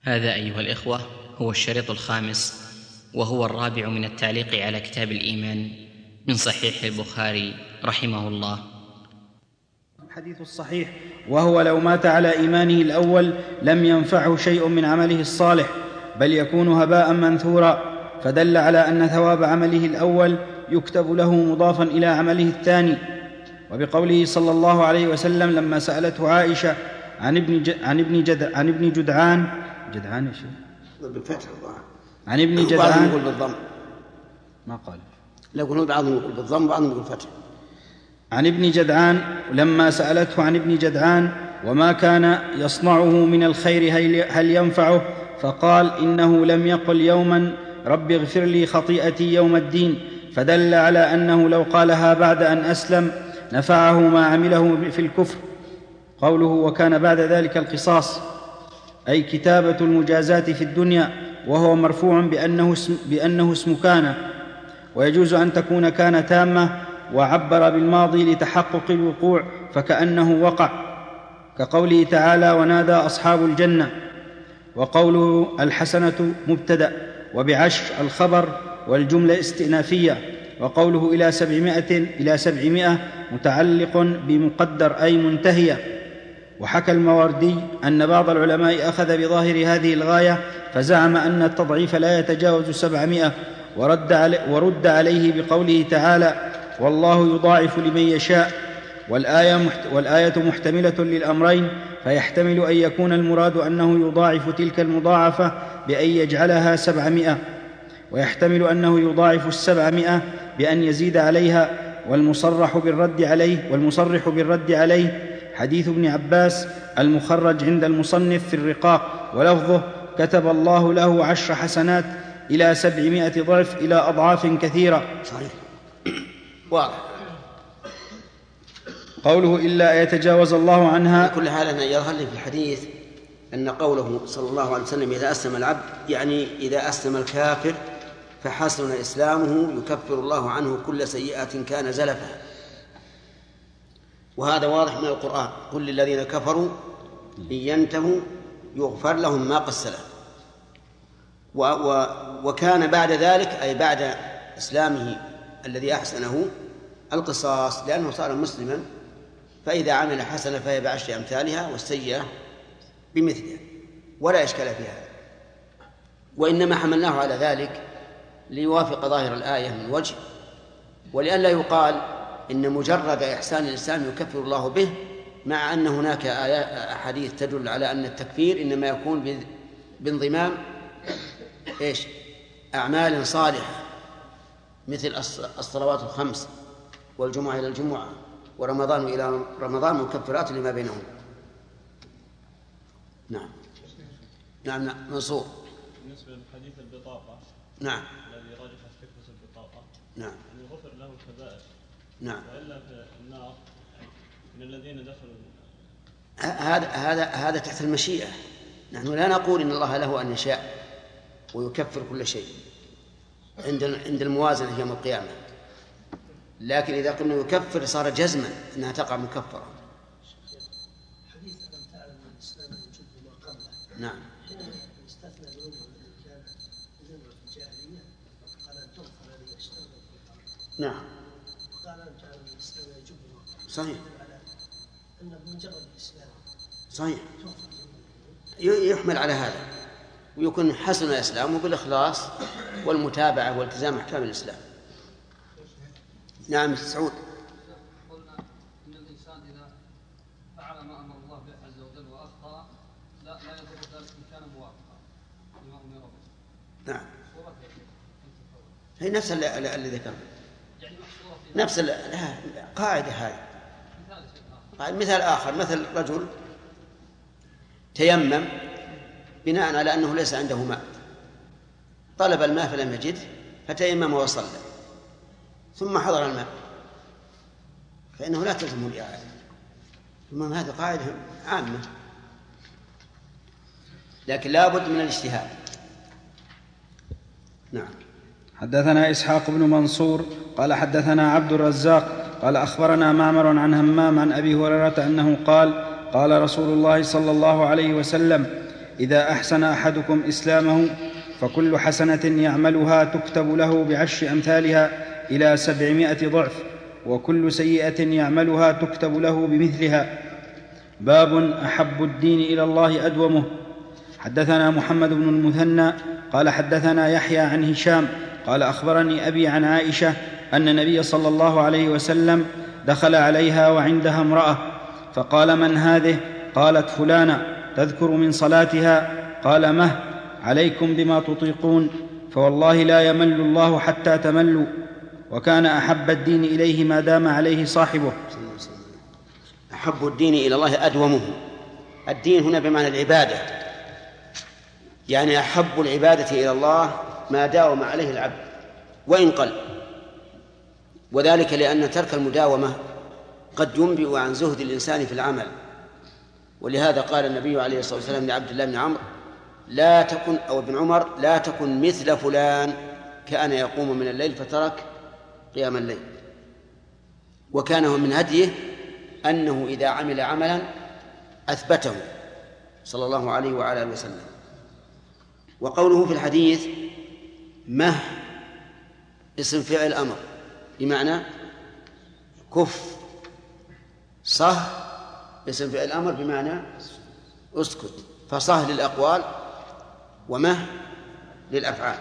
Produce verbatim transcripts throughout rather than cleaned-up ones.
هذا أيها الإخوة هو الشريط الخامس وهو الرابع من التعليق على كتاب الإيمان من صحيح البخاري رحمه الله. الحديث الصحيح: وهو لو مات على إيمانه الأول لم ينفعه شيء من عمله الصالح بل يكون هباء منثورا، فدل على أن ثواب عمله الأول يكتب له مضافا إلى عمله الثاني. وبقوله صلى الله عليه وسلم لما سألته عائشة عن ابن ج... عن ابن جد... عن ابن جدعان جدعان يا شيخ بالفتح عن ابن جدعان، بعضهم يقول بالضم، ما قال، لا يقولون بعضهم يقول بالضم بعضهم يقول بالفتح. عن ابن جدعان لما سألته عن ابن جدعان وما كان يصنعه من الخير هل ينفعه، فقال إنه لم يقل يوما رب اغفر لي خطيئتي يوم الدين، فدل على أنه لو قالها بعد أن أسلم نفعه ما عمله في الكفر. قوله وكان بعد ذلك القصاص أي كتابة المجازات في الدنيا، وهو مرفوع بأنه اسم, بأنه اسم كان، ويجوز أن تكون كان تامة وعبر بالماضي لتحقق الوقوع فكأنه وقع، كقوله تعالى ونادى أصحاب الجنة. وقوله الحسنة مبتدأ وبعشر الخبر والجملة استئنافية. وقوله إلى سبعمائة إلى سبعمائة متعلق بمقدر أي منتهية. وحكى الماوردي أن بعض العلماء أخذ بظاهر هذه الغاية فزعم أن التضعيف لا يتجاوز سبعمائة، ورد, علي ورد عليه بقوله تعالى والله يضاعف لمن يشاء، والآية, محت والآية محتملة للأمرين، فيحتمل أن يكون المراد أنه يضاعف تلك المضاعفة بأن يجعلها سبعمائة، ويحتمل أنه يضاعف السبعمائة بأن يزيد عليها. والمصرح بالرد عليه والمصرح بالرد عليه حديث ابن عباس المخرج عند المصنف في الرقاق، ولفظه كتب الله له عشر حسنات إلى سبعمائة ضعف إلى أضعاف كثيرة. صحيح واضح. قوله إلا يتجاوز الله عنها. كل حال أن يظهر لي في الحديث أن قوله صلى الله عليه وسلم إذا أسلم العبد يعني إذا أسلم الكافر فحسن إسلامه يكفر الله عنه كل سيئة كان زلفها، وهذا واضح من القرآن: قل للذين كفروا إن ينتهوا يغفر لهم ما قد سلف. و و وكان بعد ذلك أي بعد إسلامه الذي أحسنه القصاص، لأنه صار مسلما، فإذا عمل حسنة فهي بعشر أمثالها والسيئة بمثلها، ولا إشكال في هذا. وإنما حملناه على ذلك ليوافق ظاهر الآية من وجه، ولئلا يقال إن مجرد إحسان الإنسان يكفر الله به، مع أن هناك أحاديث تدل على أن التكفير إنما يكون بانضمام إيش؟ أعمال صالحة مثل الصلوات الخمس والجمعة إلى الجمعة ورمضان إلى رمضان مكفرات لما بينهم. نعم نعم نعم منصور. بالنسبة لحديث البطاقة، نعم الذي رجحت فكرة البطاقة، نعم أن يغفر له الكبائر، نعم، وإلا في النار من الذين دخلوا. هذا هذا هذا تحت المشيئة. نحن لا نقول إن الله له أن يشاء ويكفر كل شيء عند عند الموازنة يوم القيامة، لكن إذا قلنا يكفر صار جزما أنها تقع مكفرة. حديث ألم تعلم أن الإسلام يجب ما قبله. نعم. استثنى الذنوب التي كانت ذنوب الجاهلية، قال أن تغفر لي أشتغل في الأرض. نعم. وقال ألم تعلم أن الإسلام يجب ما قبله. صحيح. أن بمجرد الإسلام. صحيح. يحمل على هذا، ويكون حسن الإسلام بالإخلاص والمتابعة والالتزام أحكام الإسلام. نعم سعود. قلنا إن الإنسان إذا فعل ما أمر الله به عز وجل وأخطأ لا لا يضر ذلك إن كان موافقا لما أمر به. نعم. هي نفس اللي ذكرنا. يعني نفس قاعدة هذه. مثال آخر، مثل رجل تيمم بناء على أنه ليس عنده ماء، طلب الماء فلم يجد فتيمم وصلى، ثم حضر الماء، فإنه لا تلزمه الإعادة. ثم هذه قاعدة عامة، لكن لا بد من الاجتهاد. نعم. حدثنا إسحاق بن منصور قال حدثنا عبد الرزاق قال أخبرنا معمر عن همام عن أبي هريرة أنه قال قال رسول الله صلى الله عليه وسلم إذا أحسن أحدكم إسلامه فكل حسنة يعملها تكتب له بعشر أمثالها إلى سبعمائة ضعف، وكل سيئة يعملها تكتب له بمثلها. باب أحب الدين إلى الله أدومه. حدثنا محمد بن المثنى قال حدثنا يحيى عن هشام قال أخبرني أبي عن عائشة أن النبي صلى الله عليه وسلم دخل عليها وعندها امرأة فقال: من هذه؟ قالت: فلانة تذكر من صلاتها. قال: مه عليكم بما تطيقون، فوالله لا يمل الله حتى تملوا. وكان أحب الدين إليه ما دام عليه صاحبه. أحب الدين إلى الله أدومه. الدين هنا بمعنى العبادة، يعني أحب العبادة إلى الله ما داوم عليه العبد وإن قل، وذلك لأن ترك المداومة قد ينبئ عن زهد الإنسان في العمل. ولهذا قال النبي عليه الصلاة والسلام لعبد الله بن عمرو لا تكن أو ابن عمر لا تكن مثل فلان كان يقوم من الليل فترك قيام الليل. وكان من هديه أنه إذا عمل عملا أثبته صلى الله عليه وعلى آله وسلم. وقوله في الحديث مه اسم فعل أمر بمعنى كف، صه اسم فعل أمر بمعنى اسكت، فصه للأقوال ومه للأفعال.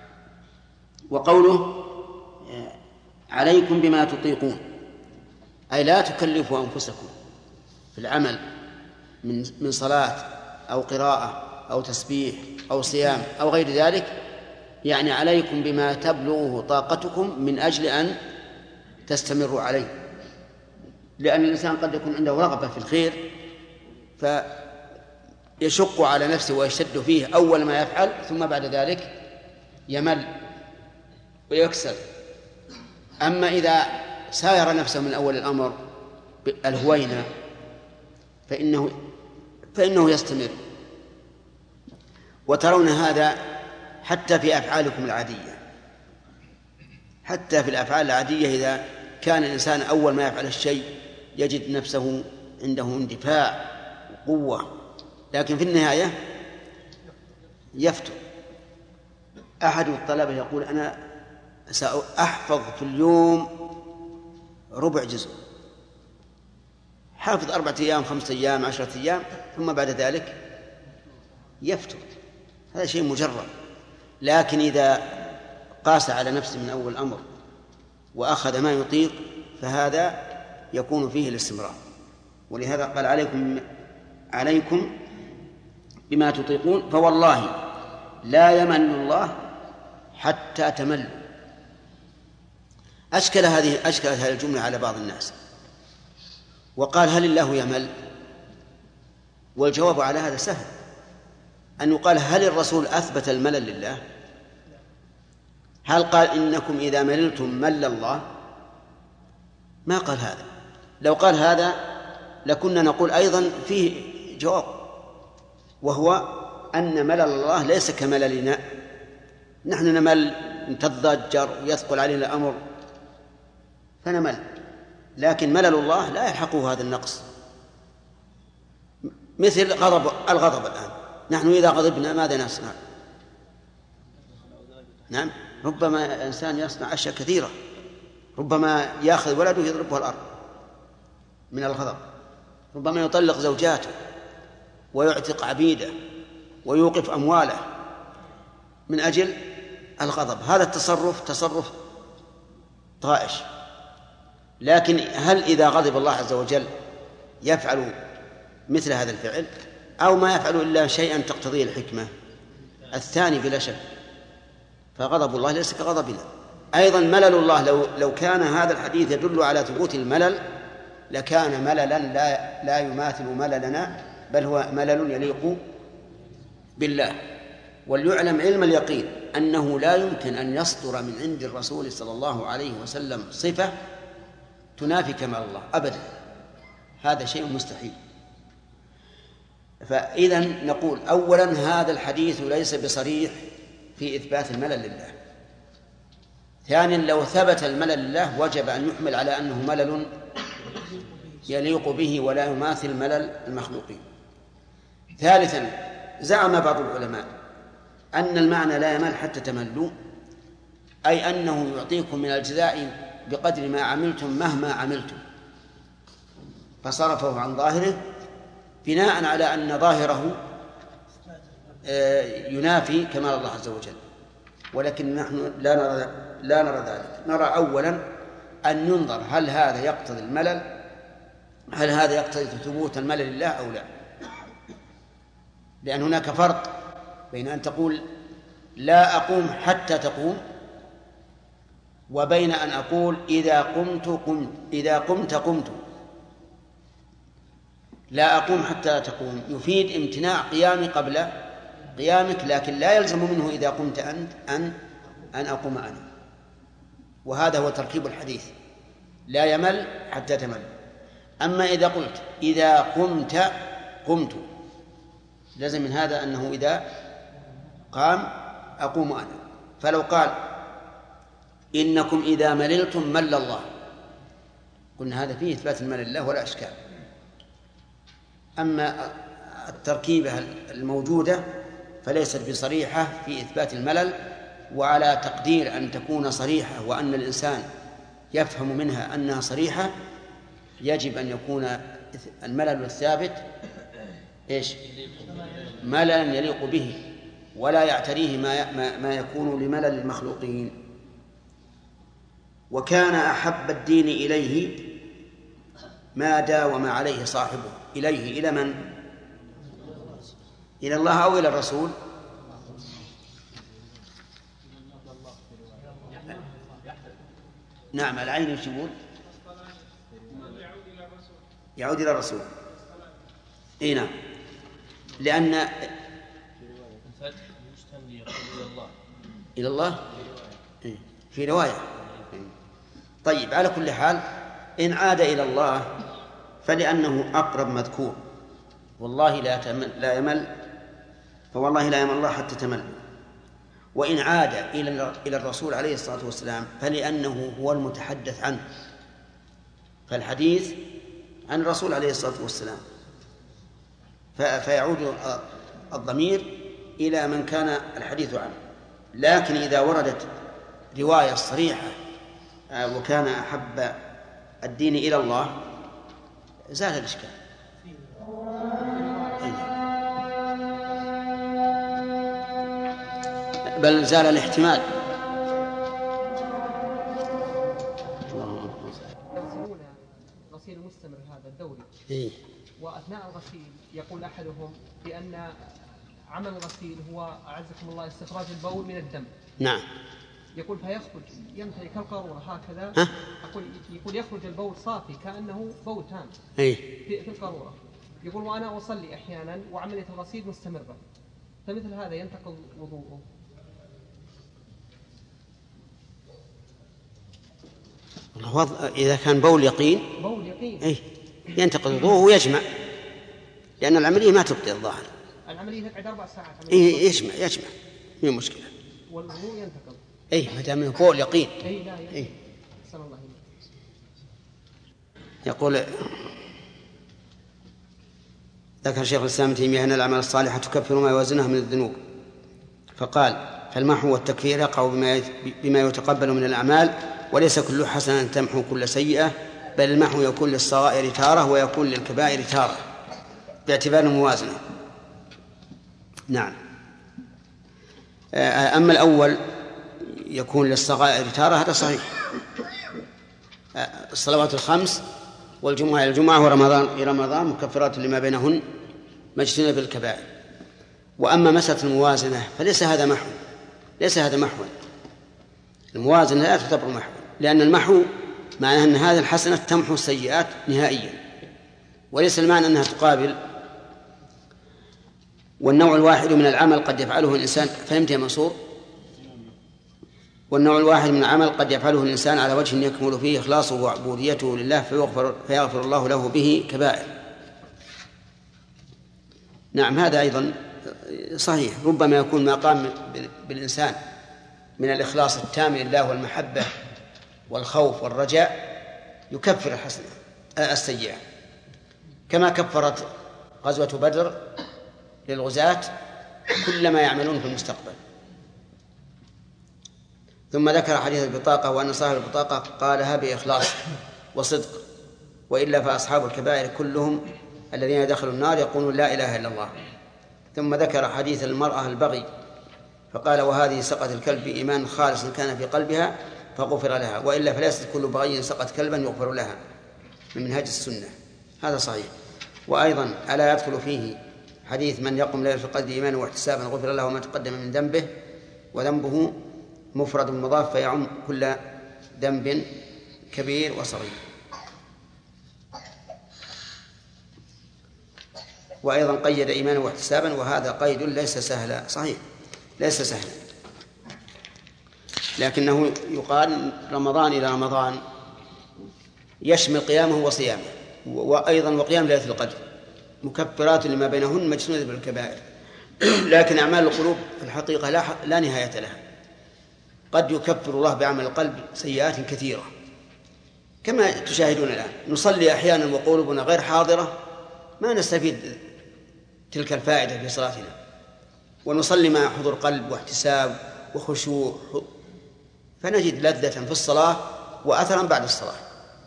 وقوله عليكم بما تطيقون أي لا تكلفوا أنفسكم في العمل من من صلاة أو قراءة أو تسبيح أو صيام أو غير ذلك، يعني عليكم بما تبلغه طاقتكم من أجل أن تستمروا عليه، لأن الإنسان قد يكون عنده رغبة في الخير فيشق على نفسه ويشتد فيه أول ما يفعل، ثم بعد ذلك يمل ويكسل. أما إذا ساير نفسه من أول الأمر الهوينة فإنه فإنه يستمر. وترون هذا حتى في أفعالكم العادية، حتى في الأفعال العادية إذا كان الإنسان أول ما يفعل الشيء يجد نفسه عنده اندفاع وقوة، لكن في النهاية يفتر. أحد الطلبة يقول أنا سأحفظ في اليوم ربع جزء، حافظ أربعة أيام خمسة أيام عشرة أيام ثم بعد ذلك يفتر. هذا شيء مجرد، لكن إذا قاس على نفسه من أول الأمر وأخذ ما يطيق فهذا يكون فيه الاستمرار. ولهذا قال عليكم عليكم بما تطيقون، فوالله لا يمل الله حتى تملوا. أشكل هذه أشكلت هذه الجملة على بعض الناس وقال هل الله يمل؟ والجواب على هذا سهل، أن يقال هل الرسول أثبت الملل لله؟ هل قال إنكم إذا مللتم مل الله؟ ما قال هذا. لو قال هذا لكنا نقول أيضا فيه جواب، وهو أن ملل الله ليس كمللنا. نحن نمل نتضجر ويثقل علينا الأمر فنمل، لكن ملل الله لا يلحقه هذا النقص. مثل غضب الغضب الآن، نحن إذا غضبنا ماذا نصنع؟ نعم، ربما إنسان يصنع أشياء كثيرة، ربما يأخذ ولده يضربه الأرض من الغضب، ربما يطلق زوجاته ويعتق عبيده ويوقف أمواله من أجل الغضب. هذا التصرف تصرف طائش. لكن هل إذا غضب الله عز وجل يفعل مثل هذا الفعل أو ما يفعل إلا شيئا تقتضيه الحكمة؟ الثاني بلا شك. فغضب الله ليس كغضبنا. أيضا ملل الله لو, لو كان هذا الحديث يدل على ثبوت الملل لكان مللا لا, لا يماثل مللنا، بل هو ملل يليق بالله. وليعلم علم اليقين أنه لا يمكن أن يصدر من عند الرسول صلى الله عليه وسلم صفة تنافي كمال الله أبدا، هذا شيء مستحيل. فإذا نقول أولا هذا الحديث ليس بصريح في إثبات الملل لله. ثانيا لو ثبت الملل لله وجب أن يحمل على أنه ملل يليق به ولا يماثل ملل المخلوقين. ثالثا زعم بعض العلماء أن المعنى لا يمل حتى تملوا، أي أنه يعطيكم من الجزاء بقدر ما عملتم مهما عملتم، فصرفه عن ظاهره بناء على أن ظاهره ينافي كمال الله عز وجل. ولكن نحن لا نرى لا نرى ذلك. نرى أولا أن ينظر هل هذا يقتضي الملل، هل هذا يقتضي ثبوت الملل لله أو لا، لأن هناك فرق بين أن تقول لا أقوم حتى تقوم، وبين أن أقول إذا قمت قمت إذا قمت قمت. لا أقوم حتى تقوم يفيد امتناع قيامي قبل قيامك، لكن لا يلزم منه إذا قمت أنت أن أن أقوم أنا. وهذا هو تركيب الحديث، لا يمل حتى تمل. أما إذا قلت إذا قمت قمت، لازم من هذا أنه إذا قام أقوم أنا. فلو قال إنكم إذا مللتم مل الله، قلنا هذا فيه إثبات الملل لله ولا إشكال. أما التركيبة الموجودة فليست بصريحة في إثبات الملل، وعلى تقدير أن تكون صريحة وأن الإنسان يفهم منها أنها صريحة يجب أن يكون الملل الثابت إيش؟ مللا يليق به ولا يعتريه ما ما يكون لملل المخلوقين. وكان أحب الدين إليه ما داوم عليه صاحبه. إليه إلى من؟ إلى الله أو إلى الرسول؟ نعم، العين يشبون يعود إلى الرسول. إيه نعم، لأن إلى الله في رواية. طيب، على كل حال إن عاد إلى الله فلأنه أقرب مذكور. والله لا تمل لا يمل فوالله لا يمل الله حتى تمل. وإن عاد إلى إلى الرسول عليه الصلاة والسلام فلأنه هو المتحدث عنه، فالحديث عن الرسول عليه الصلاة والسلام، فيعود الضمير إلى من كان الحديث عنه. لكن إذا وردت رواية صريحة وكان أحب الدين إلى الله زال الإشكال. بل زال الاحتمال. يغسلون غسيل مستمر هذا الدوري، إيه؟ وأثناء الغسيل يقول أحدهم بأن عمل الغسيل هو أعزكم الله استخراج البول من الدم. نعم. يقول فيخرج ينتهي كالقارورة هكذا. ها؟ أقول يقول يخرج البول صافي كأنه بول تام. إيه؟ في, في القارورة. يقول وأنا أصلي أحيانا وعملية الغسيل مستمرة، فمثل هذا ينتقض وضوءه. إذا كان بول يقين بول يقين إيه؟ ينتقض وضوءه ويجمع، لأن العملية ما تبطئ الظاهر. العملية تقعد أربع ساعات. إيه يجمع يجمع مو مشكلة. والوضوء ينتقض. إيه ما دام بول يقين. إيه لا يقين. إيه؟ صلى الله عليه وسلم. يقول ذكر شيخ الإسلام ابن تيمية أن الأعمال الصالحة تكفر ما يوازنها من الذنوب، فقال فالمحو والتكفير يقع بما بما يتقبل من الأعمال، وليس كل حسنة تمحو كل سيئة، بل المحو يكون للصغائر تارة ويكون للكبائر تارة باعتبار الموازنة. نعم. أما الأول يكون للصغائر تارة هذا صحيح، الصلوات الخمس والجمعة إلى الجمعة ورمضان إلى رمضان مكفرات لما بينهن ما اجتنب الكبائر. وأما مسألة الموازنة فليس هذا محو، ليس هذا محو. الموازنة لا تعتبر محو، لأن المحو معناه أن هذه الحسنة تمحو السيئات نهائيا، وليس المعنى أنها تقابل. والنوع الواحد من العمل قد يفعله الإنسان، فهمت يا منصور؟ والنوع الواحد من العمل قد يفعله الإنسان على وجه يكمل فيه إخلاصه وعبوديته لله فيغفر, فيغفر الله له به كبائر. نعم، هذا أيضا صحيح. ربما يكون ما قام بالإنسان من الإخلاص التام لله والمحبة والخوف والرجاء يكفر الحسنة السيئة، كما كفرت غزوة بدر للغزاة كل ما يعملون في المستقبل. ثم ذكر حديث البطاقة وأن صاحب البطاقة قالها بإخلاص وصدق، وإلا فأصحاب الكبائر كلهم الذين دخلوا النار يقولون لا إله إلا الله. ثم ذكر حديث المرأة البغي فقال وهذه سقط الكلب بإيمان خالص كان في قلبها فغفر لها، وإلا فليست كل بغي سقط كلبا يغفر لها، من منهاج السنة. هذا صحيح. وأيضا ألا يدخل فيه حديث من يقوم ليلة القدر إيمانا واحتسابا غفر له ما تقدم من ذنبه، وذنبه مفرد مضاف فيعم كل ذنب كبير وصغير. وأيضا قيد إيمانا واحتسابا، وهذا قيد ليس سهلا، صحيح ليس سهلا، لكنه يقال رمضان إلى رمضان يشمل قيامه وصيامه، وأيضا وقيام ليلة القدر مكفرات لما بينهن مجنونة بالكبائر. لكن أعمال القلوب في الحقيقة لا, لا نهاية لها. قد يكفر الله بعمل القلب سيئات كثيرة كما تشاهدون الآن. نصلي أحيانا وقلوبنا غير حاضرة ما نستفيد تلك الفائدة في صلاتنا، ونصلي مع حضور قلب واحتساب وخشوع، فنجد لذة في الصلاة وأثرا بعد الصلاة.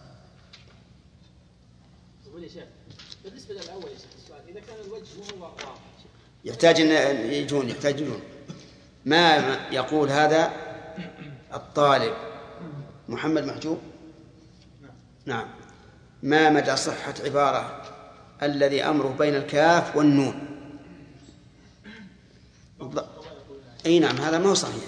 بالنسبة للأول يا شيخ السؤال، إذا كان الوجه وهو واضح يحتاج أن يجون يحتاجون ما يقول هذا الطالب محمد محجوب. نعم. ما مدى صحة عبارة الذي أمره بين الكاف والنون؟ أي نعم، هذا ما هو صحيح.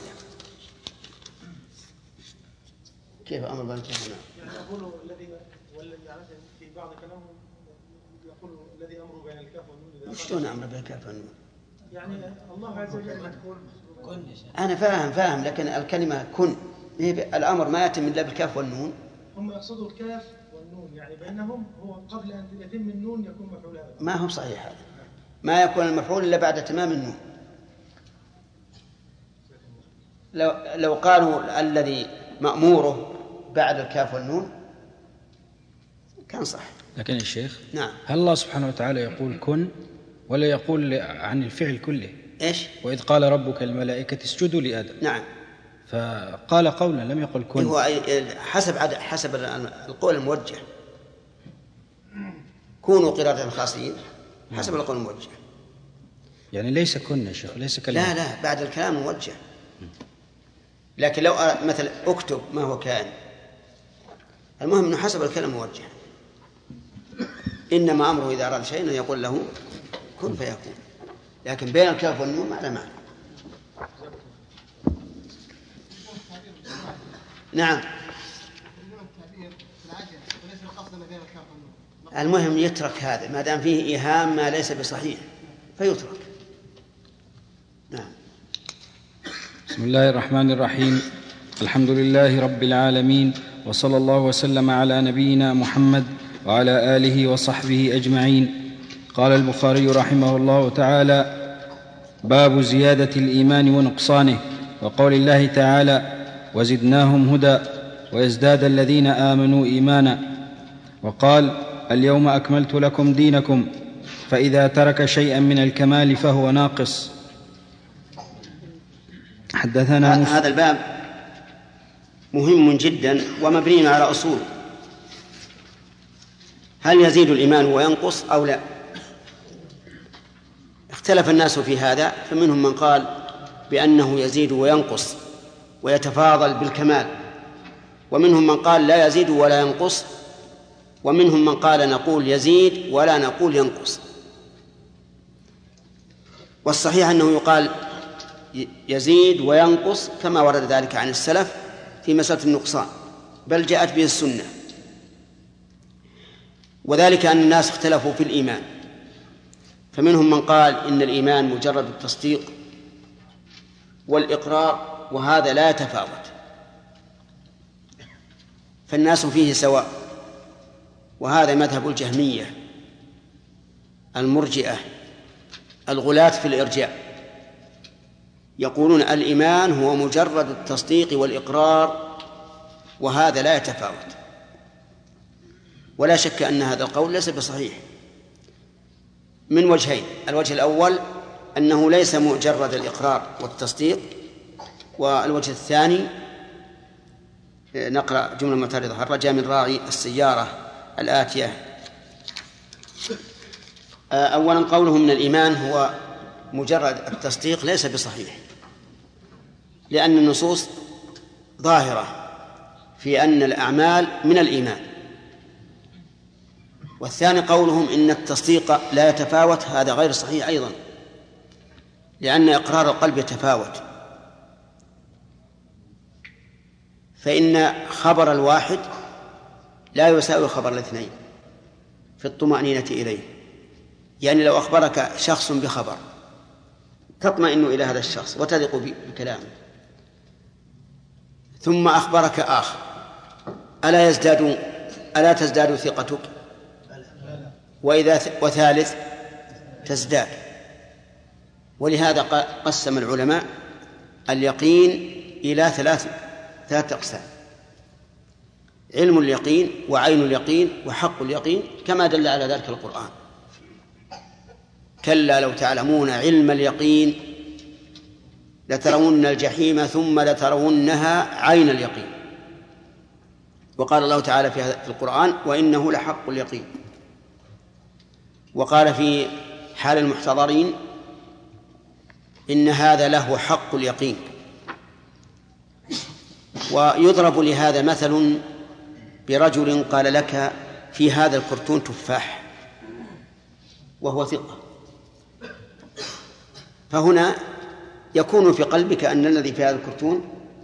كيف أمر بين الكاف والنون؟ يعني يقول الذي والذي في بعض كلامهم يقول الذي أمره بين الكاف والنون. شلون أمر بين الكاف والنون؟ يعني الله عز وجل كن. أنا فاهم فاهم لكن الكلمة كن الأمر ما يتم إلا بالكاف والنون. هم يقصدوا الكاف والنون يعني بينهم هو قبل أن يتم النون يكون مفعول هذا. ما هو صحيح هذا، ما يكون المفعول إلا بعد تمام النون. لو لو قالوا الذي مأموره بعد الكاف والنون كان صح. لكن الشيخ نعم، هل الله سبحانه وتعالى يقول كن ولا يقول عن الفعل كله؟ إيش؟ وإذ قال ربك الملائكة اسجدوا لآدم. نعم، فقال قولا لم يقل كن. هو حسب حسب القول الموجه، كونوا قردة خاسئين حسب القول الموجه. يعني ليس كن يا شيخ، ليس كلمة. لا لا بعد الكلام الموجه. لكن لو مثلا اكتب ما هو كائن، المهم انه حسب الكلام الموجه. انما امره اذا اراد شيئا يقول له كن فيكون، لكن بين الكاف والنون ما له معنى. نعم، المهم يترك هذا ما دام فيه إيهام ما ليس بصحيح فيترك. نعم. بسم الله الرحمن الرحيم. الحمد لله رب العالمين، وصلى الله وسلم على نبينا محمد وعلى آله وصحبه أجمعين. قال البخاري رحمه الله تعالى: باب زيادة الإيمان ونقصانه، وقول الله تعالى: وزدناهم هدى ويزداد الذين آمنوا إيمانا. وقال: اليوم أكملت لكم دينكم، فإذا ترك شيئا من الكمال فهو ناقص. حدثنا هذا الباب مهم جدا ومبني على أصول. هل يزيد الإيمان وينقص أو لا؟ اختلف الناس في هذا، فمنهم من قال بأنه يزيد وينقص ويتفاضل بالكمال، ومنهم من قال لا يزيد ولا ينقص، ومنهم من قال نقول يزيد ولا نقول ينقص. والصحيح أنه يقال يزيد وينقص كما ورد ذلك عن السلف في مسألة النقصان، بل جاءت به السنة. وذلك أن الناس اختلفوا في الإيمان، فمنهم من قال إن الإيمان مجرد التصديق والإقرار، وهذا لا يتفاوت، فالناس فيه سواء. وهذا مذهب الجهمية المرجئة الغلاة في الإرجاء، يقولون الإيمان هو مجرد التصديق والإقرار، وهذا لا يتفاوت. ولا شك أن هذا القول ليس بصحيح من وجهين: الوجه الأول أنه ليس مجرد الإقرار والتصديق. والوجه الثاني نقرأ جملة معترضة: هل رجا من راعي السيارة الآتية. أولا قوله من الإيمان هو مجرد التصديق ليس بصحيح، لأن النصوص ظاهرة في أن الأعمال من الإيمان. والثاني قولهم إن التصديق لا يتفاوت، هذا غير صحيح أيضا، لأن إقرار القلب يتفاوت، فإن خبر الواحد لا يساوي خبر الاثنين في الطمأنينة إليه. يعني لو أخبرك شخص بخبر تطمئن إلى هذا الشخص وتثق بكلامه، ثم أخبرك آخر، ألا يزداد ألا تزداد ثقتك؟ وإذا وثالث تزداد. ولهذا قسم العلماء اليقين إلى ثلاث ثلاث أقسام: علم اليقين، وعين اليقين، وحق اليقين، كما دل على ذلك القرآن: كلا لو تعلمون علم اليقين لترون الجحيم ثم لترونها عين اليقين. وقال الله تعالى في القرآن: وإنه لحق اليقين. وقال في حال المحتضرين: إن هذا له حق اليقين. ويضرب لهذا مثل برجل قال لك: في هذا الكرتون تفاح، وهو ثقة، فهنا يكون في قلبك أن الذي في هذا الكرتون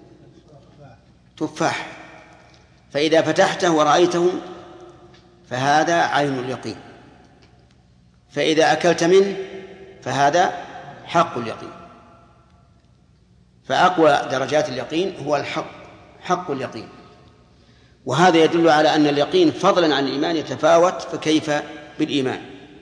تفاح، فإذا فتحته ورأيته فهذا عين اليقين، فإذا أكلت منه فهذا حق اليقين. فأقوى درجات اليقين هو الحق، حق اليقين. وهذا يدل على أن اليقين فضلا عن الإيمان يتفاوت، فكيف بالإيمان؟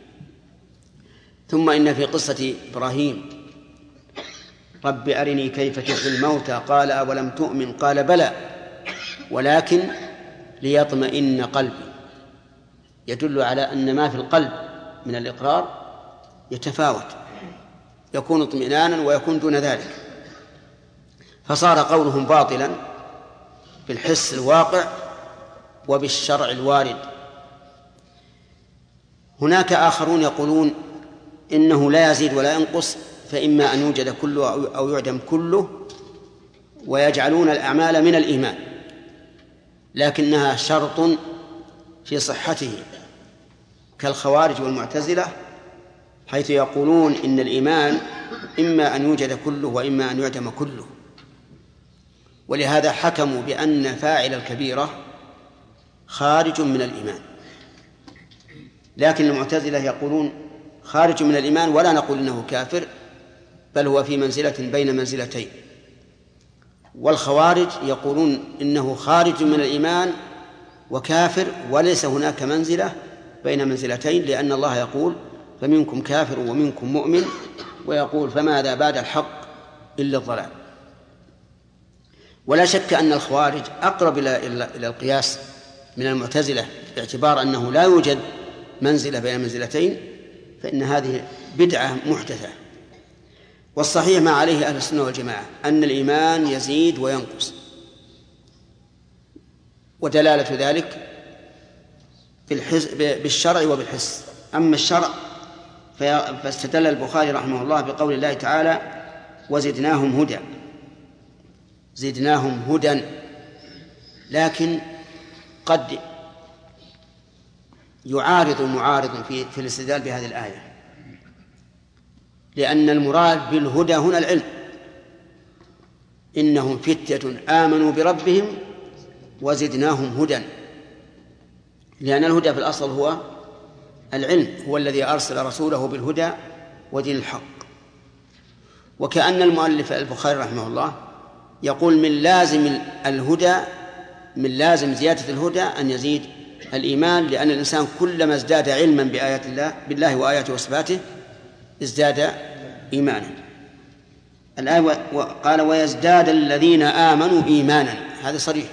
ثم إن في قصة إبراهيم: رب أرني كيف تحيي الموتى قال أولم تؤمن قال بلى ولكن ليطمئن قلبي، يدل على أن ما في القلب من الإقرار يتفاوت، يكون اطمئنانا ويكون دون ذلك، فصار قولهم باطلا بالحس الواقع وبالشرع الوارد. هناك آخرون يقولون إنه لا يزيد ولا ينقص، فإما أن يوجد كله أو يعدم كله، ويجعلون الأعمال من الإيمان لكنها شرط في صحته، كالخوارج والمعتزلة، حيث يقولون إن الإيمان إما أن يوجد كله وإما أن يعدم كله. ولهذا حكموا بأن فاعل الكبيرة خارج من الإيمان. لكن المعتزلة يقولون خارج من الإيمان ولا نقول إنه كافر، بل هو في منزلة بين منزلتين. والخوارج يقولون إنه خارج من الإيمان وكافر، وليس هناك منزلة بين منزلتين، لأن الله يقول: فمنكم كافر ومنكم مؤمن، ويقول: فماذا بعد الحق إلا الضلال. ولا شك أن الخوارج أقرب إلى القياس من المعتزلة، باعتبار أنه لا يوجد منزلة بين منزلتين، فإن هذه بدعة محدثة. والصحيح ما عليه أهل السنة والجماعة أن الإيمان يزيد وينقص، ودلالة ذلك بالشرع وبالحس. أما الشرع فاستدل البخاري رحمه الله بقول الله تعالى: وزدناهم هدى، زدناهم هدى. لكن قد يعارض معارض في في الاستدلال بهذه الآية، لأن المراد بالهدى هنا العلم: إنهم فتية آمنوا بربهم وزدناهم هدى، لأن الهدى في الأصل هو العلم، هو الذي أرسل رسوله بالهدى ودين الحق. وكأن المؤلف البخاري رحمه الله يقول من لازم الهدى، من لازم زيادة الهدى أن يزيد الإيمان، لأن الإنسان كلما ازداد علما بآيات الله بالله وآياته وصفاته ازداد إيمانا. الآية قال: ويزداد الذين آمنوا إيمانا، هذا صريح،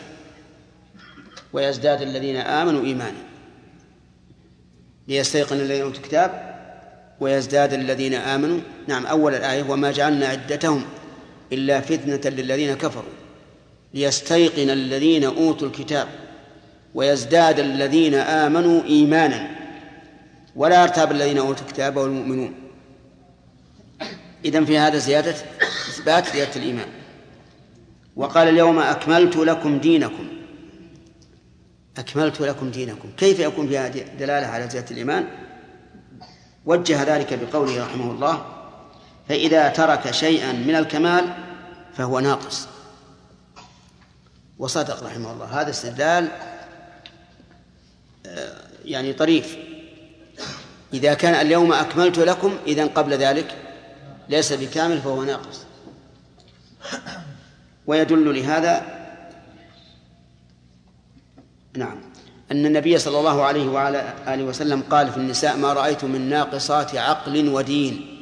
ويزداد الذين آمنوا إيمانا ليستيقن الذين أوتوا الكتاب ويزداد الذين آمنوا. نعم، أول الآية وما جعلنا عدتهم إلا فتنة للذين كفروا ليستيقن الذين أوتوا الكتاب ويزداد الذين آمنوا إيمانا ولا يرتاب الذين أوتوا الكتاب والمؤمنون. إذن في هذا زيادة إثبات زيادة الإيمان. وقال اليوم أكملت لكم دينكم. أكملت لكم دينكم كيف يكون فيها دلالة على زيادة الإيمان؟ وجه ذلك بقوله رحمه الله فإذا ترك شيئا من الكمال فهو ناقص. وصدق رحمه الله، هذا استدلال يعني طريف. إذا كان اليوم أكملت لكم إذن قبل ذلك ليس بكامل فهو ناقص. ويدل لهذا نعم أن النبي صلى الله عليه وعلى آله وسلم قال في النساء ما رأيت من ناقصات عقل ودين،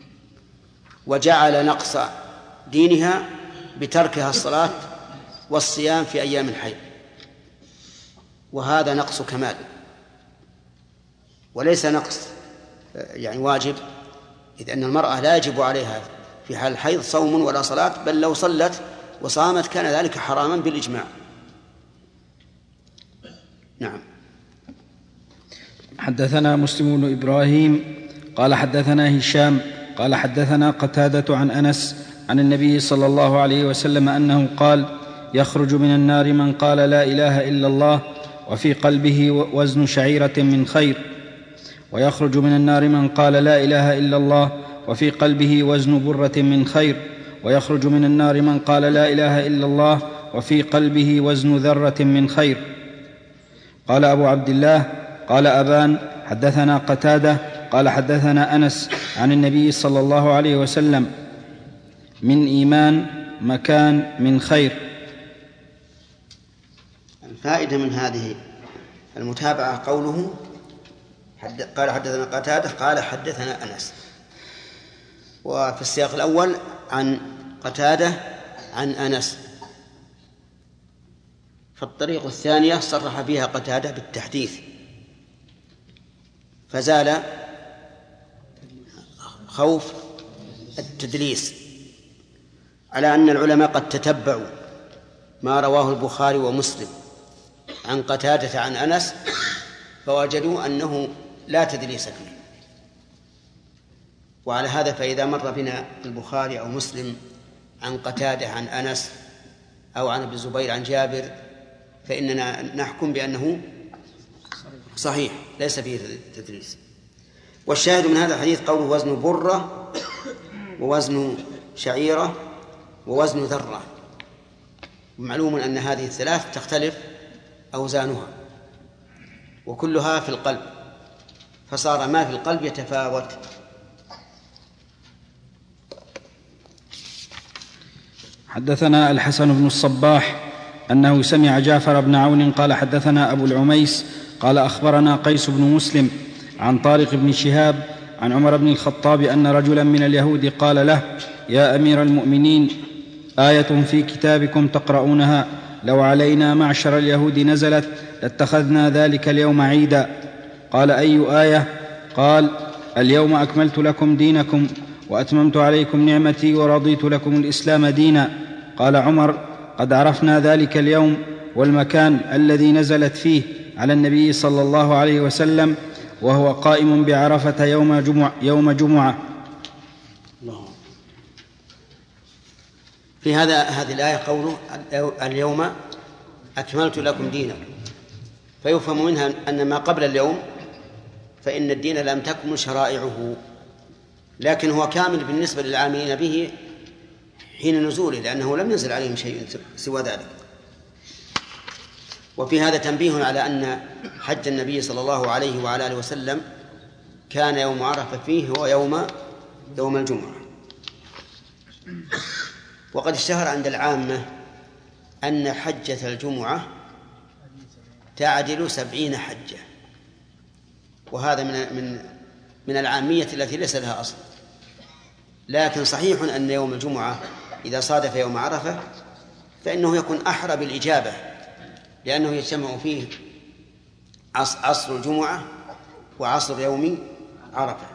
وجعل نقص دينها بتركها الصلاة والصيام في أيام الحيض، وهذا نقص كمال وليس نقص يعني واجب، إذ أن المرأة لا يجب عليها في حال الحيض صوم ولا صلاة، بل لو صلت وصامت كان ذلك حراما بالإجماع. نعم. حدثنا مسلم بن إبراهيم قال حدثنا هشام قال حدثنا قتادة عن أنس عن النبي صلى الله عليه وسلم أنه قال يخرج من النار من قال لا إله إلا الله وفي قلبه وزن شعيرة من خير، ويخرج من النار من قال لا إله إلا الله وفي قلبه وزن برة من خير، ويخرج من النار من قال لا إله إلا الله وفي قلبه وزن ذرة من خير. قال أبو عبد الله قال أبان حدثنا قتادة قال حدثنا أنس عن النبي صلى الله عليه وسلم من إيمان مكان من خير. الفائدة من هذه المتابعة قوله قال حدثنا قتادة قال حدثنا أنس، وفي السياق الأول عن قتادة عن أنس، فالطريق الثانية صرح فيها قتادة بالتحديث فزال خوف التدليس، على أن العلماء قد تتبعوا ما رواه البخاري ومسلم عن قتادة عن أنس فوجدوا أنه لا تدليس فيه. وعلى هذا فإذا مر بنا البخاري أو مسلم عن قتادة عن أنس أو عن ابن الزبير عن جابر فإننا نحكم بأنه صحيح ليس فيه تدليس. والشاهد من هذا الحديث قوله وزن برة ووزن شعيرة ووزن ذرة. معلوم أن هذه الثلاث تختلف أوزانها وكلها في القلب، فصار ما في القلب يتفاوت. حدثنا الحسن بن الصباح أنه سمع جعفر بن عون قال حدثنا أبو العميس قال أخبرنا قيس بن مسلم عن طارق بن شهاب عن عمر بن الخطاب أن رجلا من اليهود قال له يا أمير المؤمنين آية في كتابكم تقرؤونها لو علينا معشر اليهود نزلت لاتخذنا ذلك اليوم عيدا. قال أي آية؟ قال اليوم أكملت لكم دينكم وأتممت عليكم نعمتي ورضيت لكم الإسلام دينا. قال عمر قد عرفنا ذلك اليوم والمكان الذي نزلت فيه على النبي صلى الله عليه وسلم وهو قائم بعرفة يوم جمعة, يوم جمعة. الله. في هذا هذه الآية قوله اليوم أكملت لكم دينكم، فيفهم منها أن ما قبل اليوم فإن الدين لم تكمل شرائعه، لكن هو كامل بالنسبة للعاملين به حين نزوله لأنه لم ينزل عليهم شيء سوى ذلك. وفي هذا تنبيه على أن حج النبي صلى الله عليه وعلى آله وسلم كان يوم عرفة فيه هو يوم يوم الجمعة. وقد اشتهر عند العامة أن حجة الجمعة تعدل سبعين حجة، وهذا من من من العامية التي ليس لها أصل. لكن صحيح أن يوم الجمعة إذا صادف يوم عرفة فإنه يكون أحرى بالإجابة، لأنه يجتمع فيه عصر الجمعة وعصر يوم عرفة،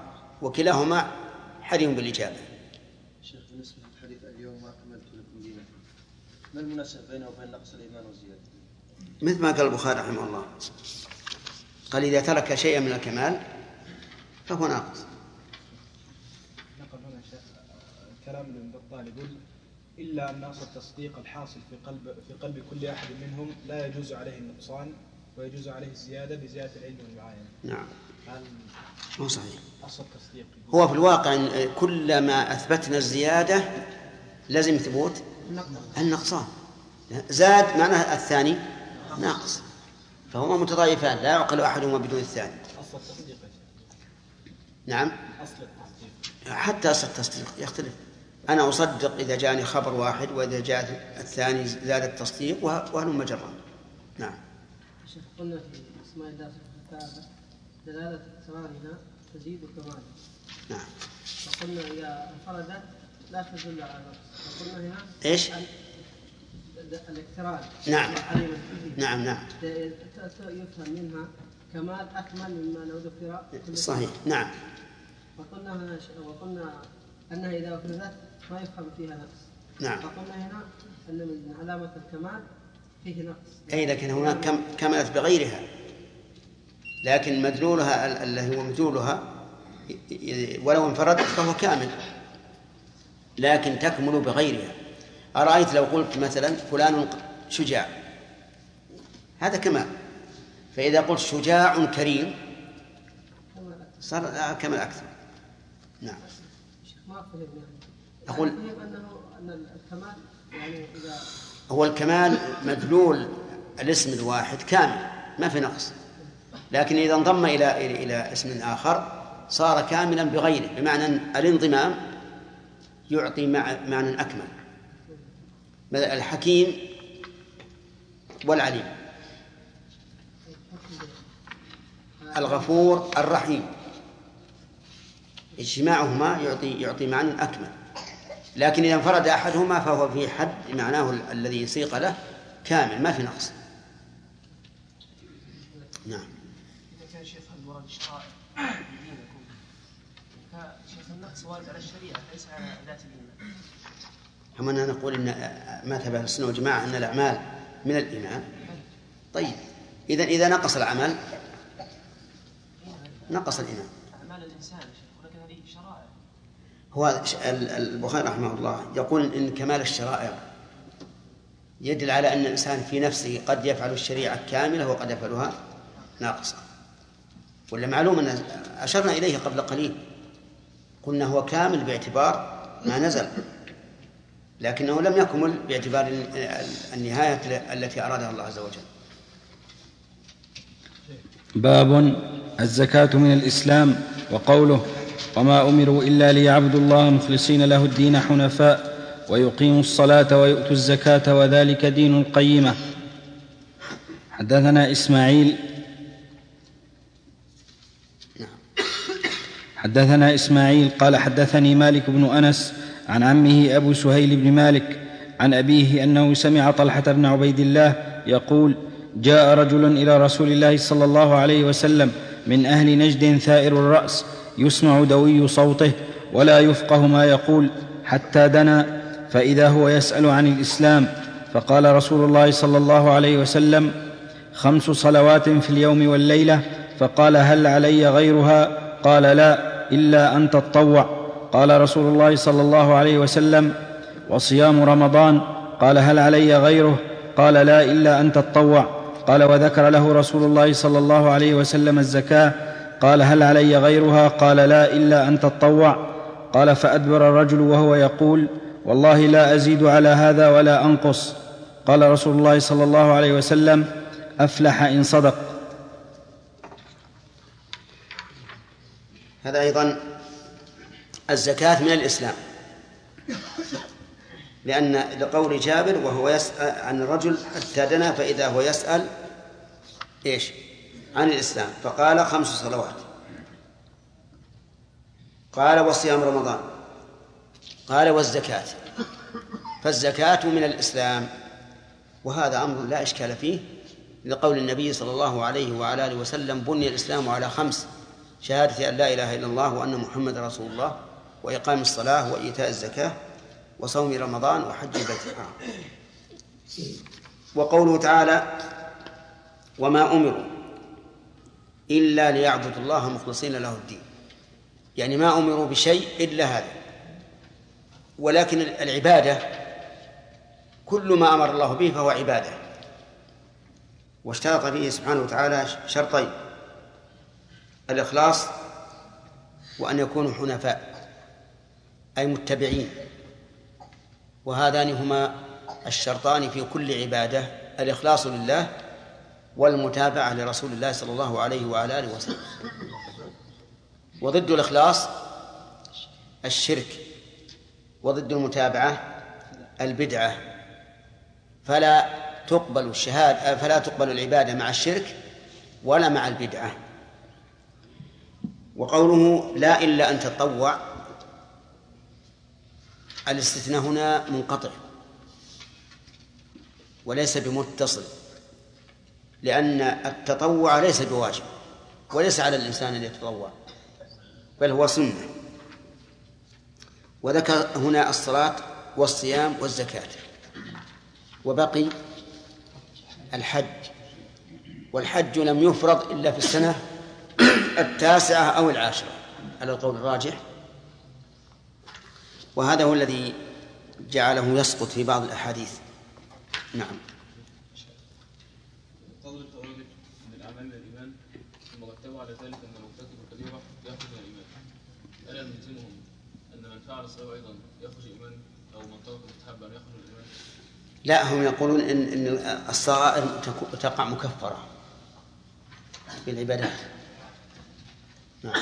وكلاهما حري بالإجابة. شيخ بالنسبة للحديث اليوم أكملت لكم دينكم، ما المناسبة بينه وبين نقص الإيمان والزيادة؟ مثل ما قال البخاري رحمه الله، قال إذا ترك شيئا من الكمال فهو ناقص. نقل هنا شيخ كلام ابن بطال يقول إلا أن نقص التصديق الحاصل في قلب في قلب كل أحد منهم لا يجوز عليه النقصان ويجوز عليه الزيادة بزيادة العلم والمعاينة. نعم. مو صحيح. أصل التصديق هو في الواقع كلما أثبتنا الزيادة لازم ثبوت النقصان. زاد معناه الثاني ناقص، فهما متضايفان لا يعقل أحدهما بدون الثاني. أصل التصديق. نعم. أصل التصديق. حتى أصل التصديق يختلف. أنا أصدق إذا جاءني خبر واحد، وإذا جاء الثاني زاد التصديق وهل مجرد. نعم. شيخ قلنا في اسماء الله سبحانه وتعالى دلالة اقترانها تزيد كمالا. نعم. وقلنا إذا انفردت لا تدل على نقص، وقلنا هنا إيش؟ الاقتران. نعم. نعم نعم. يفهم منها كمال أكمل مما لو ذكر. صحيح. نعم. وقلنا هنا وقلنا أنها إذا أفردت ما يفهم فيها نقص. نعم. وقلنا هنا أن من علامة الكمال فيه نقص. أي لكن هناك كم كملت بغيرها، لكن مدلولها الذي هو مدلولها ولو انفرد فهو كامل، لكن تكمل بغيرها. أرأيت لو قلت مثلا فلان شجاع، هذا كمال، فإذا قلت شجاع كريم صار كمال أكثر. نعم. أقول أن الكمال يعني إذا هو الكمال مدلول الاسم الواحد كامل ما في نقص، لكن إذا انضم إلى إلى اسم آخر صار كاملا بغيره، بمعنى الانضمام يعطي معنى أكمل. الحكيم والعليم، الغفور الرحيم، اجتماعهما يعطي يعطي معنى أكمل، لكن إذا انفرد أحدهما فهو في حد معناه الذي سيق له كامل ما في نقص. نعم. إذا كان شيخ المراد الشرائع دينكم، فشيخ النقص وارد على الشريعة ليس على ذات الإيمان. هم أننا نقول إن ما ثبت السنة والجماعة أن الأعمال من الإيمان. طيب إذا إذا نقص العمل نقص الإيمان. أعمال الإنسان ولكن هذه شرائع. هو البخاري رحمه الله يقول إن كمال الشرائع يدل على أن الإنسان في نفسه قد يفعل الشريعة كاملة وقد يفعلها ناقصة. ولا معلوم أن أشرنا إليه قبل قليل، قلنا هو كامل باعتبار ما نزل، لكنه لم يكمل باعتبار النهاية التي أرادها الله عز وجل. باب الزكاة من الإسلام، وقوله وما أمروا إلا ليعبدوا الله مخلصين له الدين حنفاء ويقيموا الصلاة ويؤتوا الزكاة وذلك دين القيمة. حدثنا إسماعيل حدثنا إسماعيل قال حدثني مالك بن أنس عن عمه أبو سهيل بن مالك عن أبيه أنه سمع طلحة بن عبيد الله يقول جاء رجل إلى رسول الله صلى الله عليه وسلم من أهل نجد ثائر الرأس يسمع دوي صوته ولا يفقه ما يقول حتى دنا، فإذا هو يسأل عن الإسلام، فقال رسول الله صلى الله عليه وسلم خمس صلوات في اليوم والليلة، فقال هل علي غيرها؟ قال لا إلا أن تطوع. قال رسول الله صلى الله عليه وسلم وصيام رمضان، قال هل علي غيره؟ قال لا إلا أن تطوع. قال وذكر له رسول الله صلى الله عليه وسلم الزكاة، قال هل علي غيرها؟ قال لا إلا أن تطوع. قال فأدبر الرجل وهو يقول والله لا أزيد على هذا ولا أنقص. قال رسول الله صلى الله عليه وسلم أفلح إن صدق. هذا أيضا الزكاة من الإسلام، لأن لقول جابر وهو يسأل عن الرجل حتى دنا فإذا هو يسأل إيش عن الإسلام، فقال خمس صلوات، قال وصيام رمضان، قال والزكاة، فالزكاة من الإسلام، وهذا أمر لا إشكال فيه لقول النبي صلى الله عليه وعلى آله وسلم بني الإسلام على خمس شهادة أن لا إله إلا الله وأن محمد رسول الله وإقام الصلاة وإيتاء الزكاة وصوم رمضان وحج البيت الحرام. وقوله تعالى وما أمروا إلا ليعبدوا الله مخلصين له الدين، يعني ما أمروا بشيء إلا هذا. ولكن العبادة كل ما أمر الله به فهو عبادة، واشترط فيه سبحانه وتعالى شرطين: الإخلاص وأن يكونوا حنفاء أي متبعين، وهذان هما الشرطان في كل عبادة: الإخلاص لله والمتابعة لرسول الله صلى الله عليه وعلى آله وسلم. وضد الإخلاص الشرك، وضد المتابعة البدعة، فلا تقبل الشهادة فلا تقبل العبادة مع الشرك ولا مع البدعة. وقوله لا إلا أن تطوع، الاستثناء هنا منقطع وليس بمتصل، لأن التطوع ليس بواجب وليس على الإنسان أن يتطوع، بل هو سنة. وذكر هنا الصلاة والصيام والزكاة، وبقي الحج، والحج لم يفرض إلا في السنة التاسعة أو العاشرة على القول الراجح، وهذا هو الذي جعله يسقط في بعض الأحاديث. نعم. قول الخوارج من الأعمال من الإيمان ثم رتبوا على ذلك أن مرتكب الكبيرة يأخذ من الإيمان، ألا يلزمهم أن من فعل الصغيرة أيضا يخرج الإيمان، أو من ترك المستحب أن يخرج الإيمان؟ لا، هم يقولون إن, إن الصغائر تقع مكفرة بالعبادات. نعم.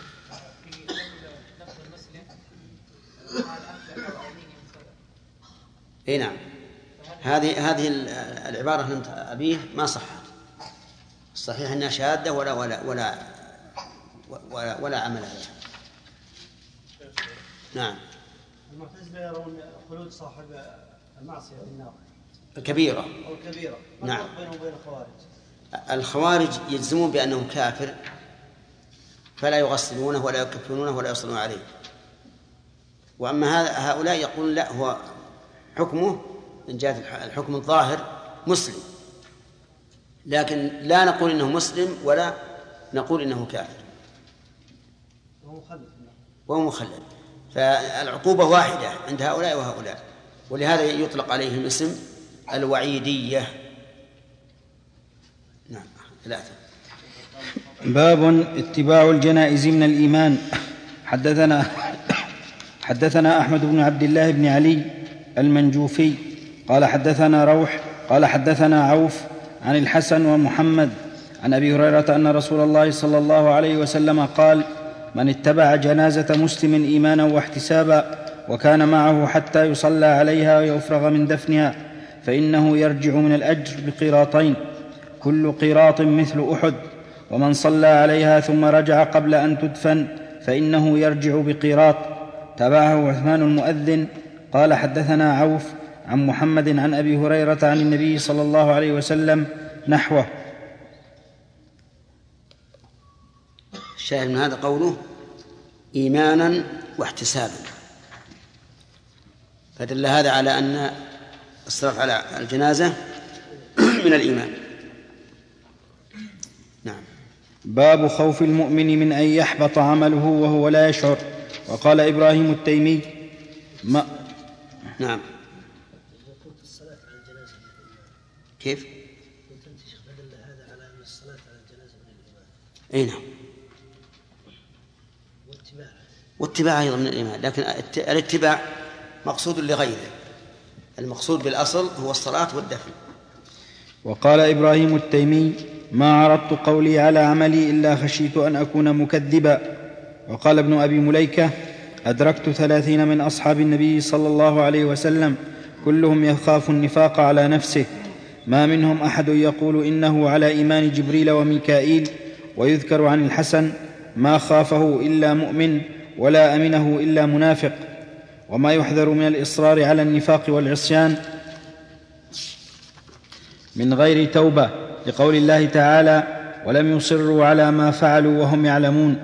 اي نعم، هذه هذه العبارة لم أبيه ما صحت. الصحيح أنها شهادة ولا ولا ولا ولا, ولا عمل عليها. نعم. المعتزلة يرون خلود صاحب المعصية في النار كبيرة أو كبيرة. نعم. بينهم وبين الخوارج. الخوارج يجزمون بأنه كافر فلا يغسلونه ولا يكفنونه ولا يصلون عليه، وأما هؤلاء يقولون لا، هو حكمه من جهة الحكم الظاهر مسلم، لكن لا نقول إنه مسلم ولا نقول إنه كافر، وهو مخلد. فالعقوبة واحدة عند هؤلاء وهؤلاء، ولهذا يطلق عليهم اسم الوعيدية. نعم. ثلاثة. باب اتباع الجنائز من الإيمان. حدثنا حدثنا أحمد بن عبد الله بن علي المنجوفي قال حدثنا روح قال حدثنا عوف عن الحسن ومحمد عن أبي هريرة أن رسول الله صلى الله عليه وسلم قال: من اتبع جنازة مسلم إيمانا واحتسابا وكان معه حتى يصلى عليها ويفرغ من دفنها فإنه يرجع من الأجر بقيراطين، كل قيراط مثل أحد، ومن صلى عليها ثم رجع قبل أن تدفن فإنه يرجع بقيراط. تبعه عثمان المؤذن. قال حدثنا عوف عن محمد عن أبي هريرة عن النبي صلى الله عليه وسلم نحوه. الشاهد من هذا قوله إيمانا واحتسابا، فدل هذا على أن الصلاة على الجنازة من الإيمان. نعم. باب خوف المؤمن من أن يحبط عمله وهو لا يشعر. وقال إبراهيم التيمي ما نعم. كيف؟ أي نعم. واتباع أيضا من الإيمان، لكن الاتباع مقصود لغيره، المقصود بالأصل هو الصلاة والدفن. وقال إبراهيم التيمي ما عرضت قولي على عملي إلا خشيت أن أكون مكذبا. وقال ابن أبي مليكة أدركت ثلاثين من أصحاب النبي صلى الله عليه وسلم كلهم يخاف النفاق على نفسه، ما منهم أحد يقول إنه على إيمان جبريل وميكائيل. ويذكر عن الحسن ما خافه إلا مؤمن ولا أمنه إلا منافق. وما يحذر من الإصرار على النفاق والعصيان من غير توبة، لقول الله تعالى ولم يصروا على ما فعلوا وهم يعلمون.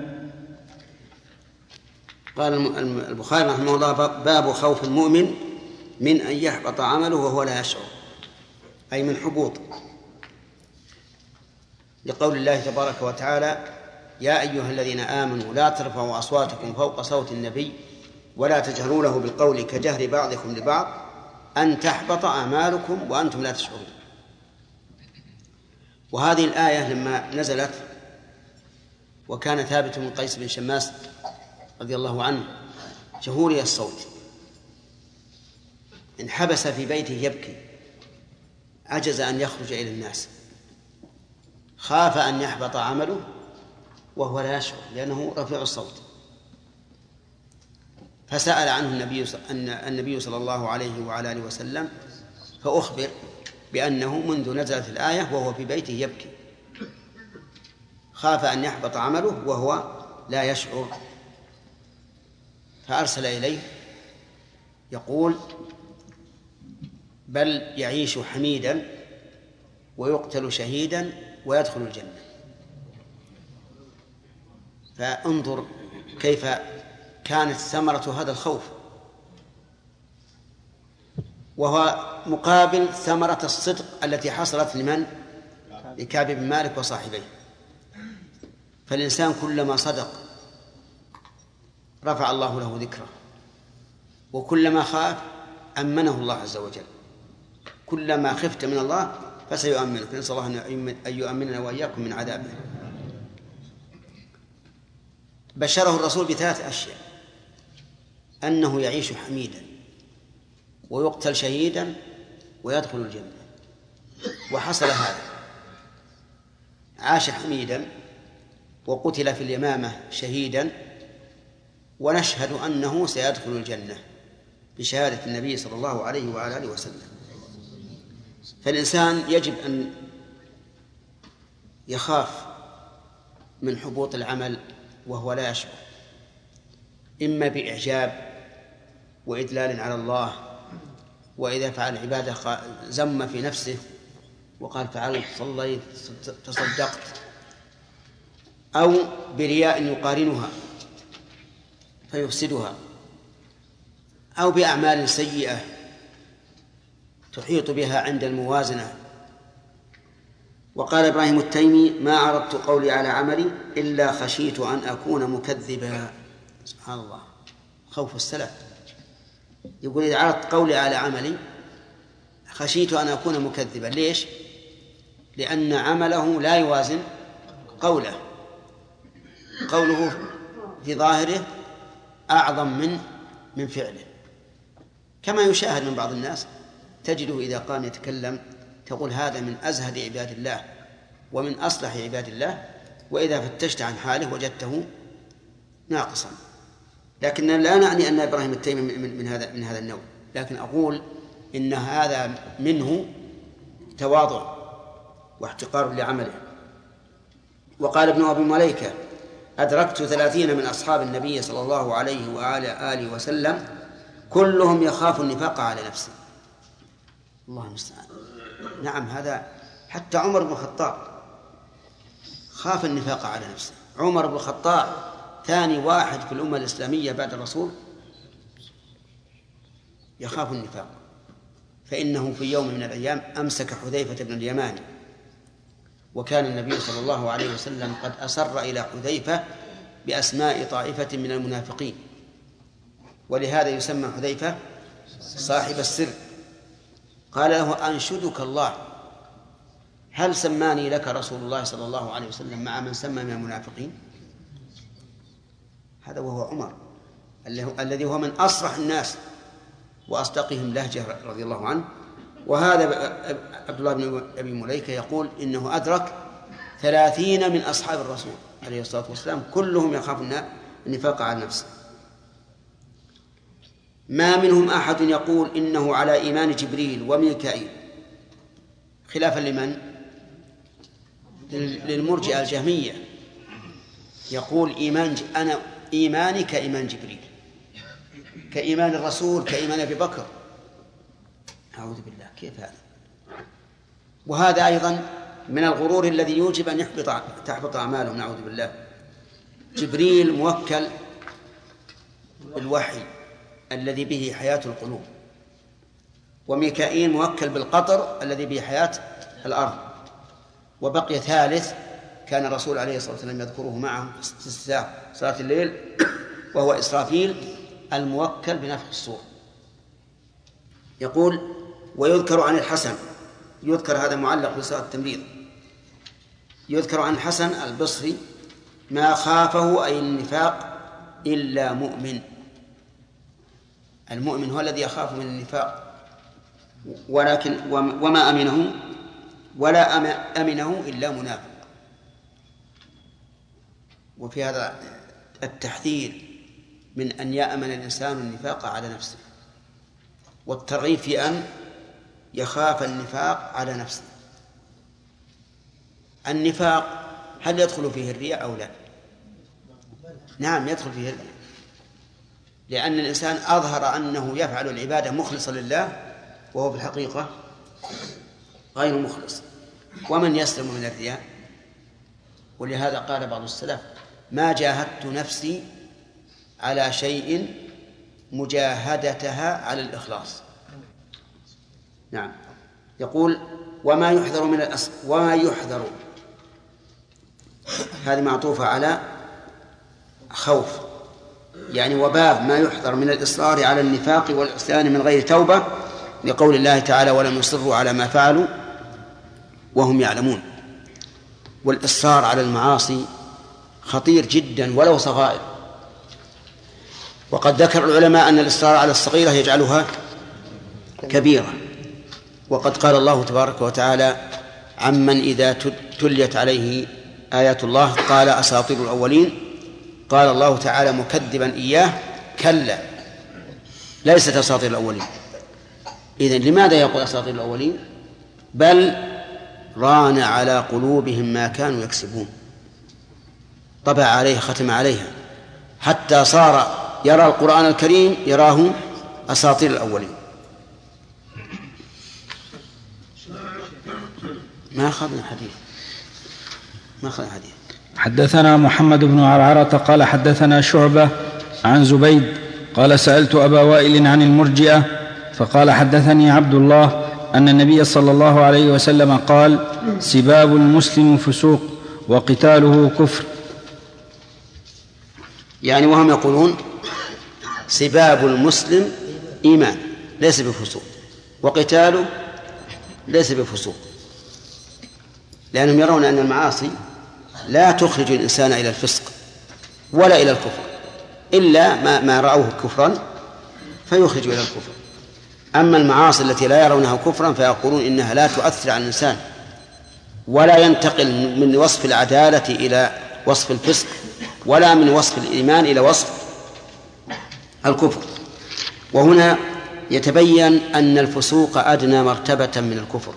قال البخاري رحمه الله: باب خوف المؤمن من أن يحبط عمله وهو لا يشعر، أي من حبوط، لقول الله تبارك وتعالى: يا أيها الذين آمنوا لا ترفعوا أصواتكم فوق صوت النبي ولا تجهروا له بالقول كجهر بعضكم لبعض أن تحبط أعمالكم وأنتم لا تشعرون. وهذه الآية لما نزلت وكان ثابت بن قيس بن شماس رضي الله عنه جهوري الصوت انحبس في بيته يبكي، عجز أن يخرج إلى الناس، خاف أن يحبط عمله وهو لا يشعر لأنه رفيع الصوت، فسأل عنه النبي النبي صلى الله عليه وعلى آله وسلم، فأخبر بأنه منذ نزلت الآية وهو في بيته يبكي، خاف أن يحبط عمله وهو لا يشعر، فأرسل إليه يقول: بل يعيش حميدا ويقتل شهيدا ويدخل الجنة. فانظر كيف كانت ثمرة هذا الخوف، وهو مقابل ثمرة الصدق التي حصلت لمن؟ لكعب بن مالك وصاحبيه. فالإنسان كلما صدق رفع الله له ذكره، وكلما خاف أمنه الله عز وجل. كلما خفت من الله فسيؤمنك، نسأل الله أن يؤمننا وإياكم من عذابه. بشره الرسول بثلاث أشياء: أنه يعيش حميدا ويقتل شهيدا ويدخل الجنة. وحصل هذا، عاش حميدا وقتل في اليمامة شهيدا، ونشهد أنه سيدخل الجنة بشهادة النبي صلى الله عليه وعلى آله وسلم. فالإنسان يجب أن يخاف من حبوط العمل وهو لا يشعر، إما بإعجاب وإدلال على الله، وإذا فعل عبادة زم في نفسه وقال فعلت صليت تصدقت، أو برياء يقارنها فيفسدها، أو بأعمال سيئة تحيط بها عند الموازنة. وقال إبراهيم التيمي: ما عرضت قولي على عملي إلا خشيت أن أكون مكذبا. سبحان الله، خوف السلف. يقول: إذا عرضت قولي على عملي خشيت أن أكون مكذبا. ليش؟ لأن عمله لا يوازن قوله، قوله في ظاهره أعظم من من فعله، كما يشاهد من بعض الناس، تجده إذا قام يتكلم تقول هذا من أزهد عباد الله ومن أصلح عباد الله، وإذا فتشت عن حاله وجدته ناقصا. لكن لا نعني أن إبراهيم التيمي من, من هذا من هذا النوع، لكن أقول إن هذا منه تواضع واحتقار لعمله. وقال ابن أبي مليكة: أدركت ثلاثين من أصحاب النبي صلى الله عليه وآله آله وسلم كلهم يخاف النفاق على نفسه. الله المستعان. نعم، هذا حتى عمر بن الخطاب خاف النفاق على نفسه. عمر بن الخطاب ثاني واحد في الأمة الإسلامية بعد الرسول يخاف النفاق، فإنه في يوم من الأيام أمسك حذيفة بن اليمان، وكان النبي صلى الله عليه وسلم قد أسر إلى حذيفة بأسماء طائفة من المنافقين، ولهذا يسمى حذيفة صاحب السر. قال له: أنشدك الله، هل سماني لك رسول الله صلى الله عليه وسلم مع من سمى من المنافقين؟ هذا وهو عمر الذي هو من أصرح الناس وأصدقهم لهجة رضي الله عنه. وهذا عبد الله بن أبي مليكة يقول إنه أدرك ثلاثين من أصحاب الرسول عليه الصلاة والسلام كلهم يخافون النفاق على نفسه. ما منهم أحد يقول إنه على إيمان جبريل وميكائيل، خلافا لمن؟ للمرجئة الجهمية، يقول إيمان ج... أنا إيماني كإيمان جبريل، كإيمان الرسول، كإيمان أبي بكر. أعوذ بالله، كيف هذا؟ وهذا أيضا من الغرور الذي يوجب أن يحبط تحبط أعمالهم، نعوذ بالله. جبريل موكل بالوحي الذي به حياة القلوب، وميكائيل موكل بالقطر الذي به حياة الأرض، وبقي ثالث كان الرسول عليه الصلاة والسلام يذكره معه في صلاة الليل، وهو إسرافيل الموكل بنفخ الصور. يقول: ويذكر عن الحسن، يذكر هذا معلق بصيغة التمريض، يذكر عن الحسن البصري: ما خافه أي النفاق إلا مؤمن. المؤمن هو الذي يخاف من النفاق، ولكن وما أمنه ولا أمنه إلا منافق. وفي هذا التحذير من أن يأمن الإنسان النفاق على نفسه، والترغيب في أن يخاف النفاق على نفسه. النفاق هل يدخل فيه الرياء أو لا؟ نعم، يدخل فيه الرياء، لأن الإنسان أظهر أنه يفعل العبادة مخلصا لله وهو في الحقيقة غير مخلص. ومن يسلم من الرياء؟ ولهذا قال بعض السلف: ما جاهدت نفسي على شيء مجاهدتها على الإخلاص. نعم. يقول: وما يحذر من الأس... وما يحذر، هذه معطوفة على خوف، يعني وباب ما يحذر من الإصرار على النفاق والعصيان من غير توبة، لقول الله تعالى: ولم يصروا على ما فعلوا وهم يعلمون. والإصرار على المعاصي خطير جدا ولو صغائر، وقد ذكر العلماء أن الإصرار على الصغيرة يجعلها كبيرة. وقد قال الله تبارك وتعالى عمن إذا تليت عليه آيات الله قال أساطير الأولين، قال الله تعالى مكذبا إياه: كلا ليست أساطير الأولين. إذن لماذا يقول أساطير الأولين؟ بل ران على قلوبهم ما كانوا يكسبون، طبع عليه، ختم عليها، حتى صار يرى القرآن الكريم يراه أساطير الأولين. ما أخذنا حديث ما أخذنا حديث حدثنا محمد بن عرعرة قال حدثنا شعبة عن زبيد قال سألت أبا وائل عن المرجئة فقال حدثني عبد الله أن النبي صلى الله عليه وسلم قال: سباب المسلم فسوق وقتاله كفر. يعني وهم يقولون سباب المسلم إيمان ليس بفسوق، وقتاله ليس بفسوق، لأنهم يرون أن المعاصي لا تخرج الإنسان إلى الفسق ولا إلى الكفر، إلا ما, ما رأوه كفرا فيخرج إلى الكفر. أما المعاصي التي لا يرونها كفرا فيقولون إنها لا تؤثر على الإنسان ولا ينتقل من وصف العدالة إلى وصف الفسق ولا من وصف الإيمان إلى وصف الكفر. وهنا يتبين أن الفسوق أدنى مرتبة من الكفر،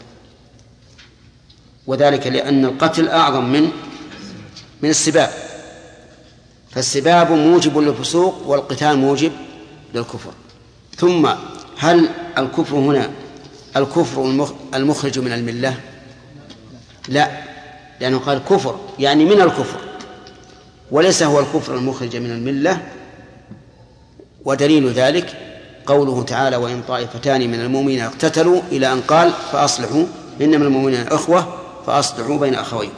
وذلك لأن القتل أعظم من من السباب، فالسباب موجب للفسوق والقتال موجب للكفر. ثم هل الكفر هنا الكفر المخرج من الملة؟ لا، لأنه قال كفر يعني من الكفر، وليس هو الكفر المخرج من الملة. ودليل ذلك قوله تعالى: وإن طائفتان من المؤمنين اقتتلوا، إلى أن قال: فأصلحوا إنما المؤمنين إخوة فأصلحوا بين أخويكم.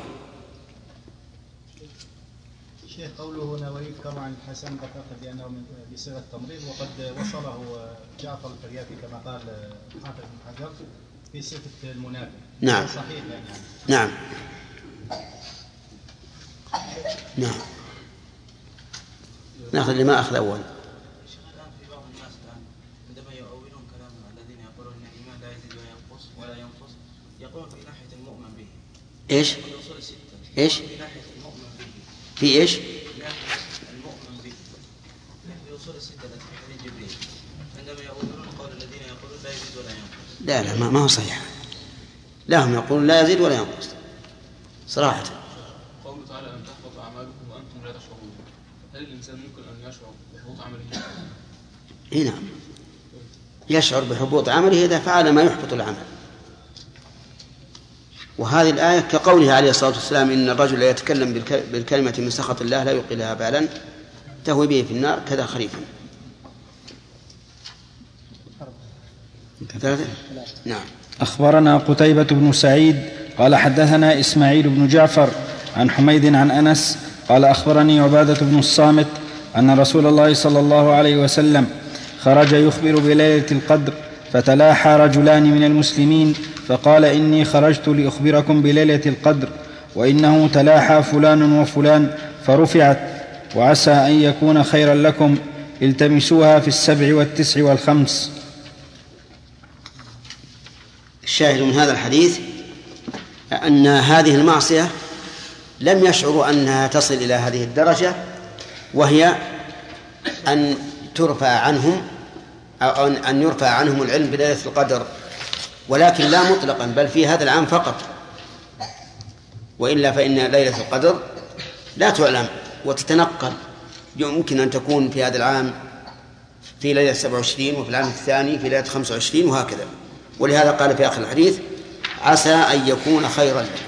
شيخ قوله هنا ويذكر عن الحسن ذكرت بأنه بصيغة التمريض، وقد وصله جعفر الفريابي كما قال حافظ بن حجر في صفة المنافق. نعم صحيح يعني. نعم نعم ناخذ اللي ما أخذ أول. إيش؟ إيش؟ في إيش؟ المؤمن به في أصول الستة التي في حديث جبريل عندما يقولون قول الذين يقولون لا يزيد ولا ينقص. لا لا ما هو صحيح. لا، هم يقولون لا يزيد ولا ينقص صراحة. قوله تعالى أن تحبط أعمالكم وأنتم لا تشعرون، هل الإنسان ممكن أن يشعر بحبوط عمله؟ إيه نعم، يشعر بحبوط عمله إذا فعل ما يحبط العمل. وهذه الآية كقوله عليه الصلاة والسلام إن الرجل لا يتكلم بالكلمة من سخط الله لا يلقي لها بالا تهوي به في النار كذا خريفا. نعم. أخبرنا قتيبة بن سعيد قال حدثنا إسماعيل بن جعفر عن حميد عن أنس قال أخبرني عبادة بن الصامت أن رسول الله صلى الله عليه وسلم خرج يخبر بليلة القدر فتلاحى رجلان من المسلمين فقال إني خرجت لأخبركم بليلة القدر وإنه تلاحى فلان وفلان فرفعت وعسى أن يكون خيرا لكم التمسوها في السبع والتسع والخمس. الشاهد من هذا الحديث أن هذه المعصية لم يشعروا أنها تصل إلى هذه الدرجة، وهي أن ترفع عنهم أو أن يرفع عنهم العلم بليلة القدر، ولكن لا مطلقا بل في هذا العام فقط، وإلا فإن ليلة القدر لا تعلم وتتنقل، يمكن أن تكون في هذا العام في ليلة سبعة وعشرين وفي العام الثاني في ليلة خمسة وعشرين وهكذا. ولهذا قال في آخر الحديث عسى أن يكون خيرا لكم،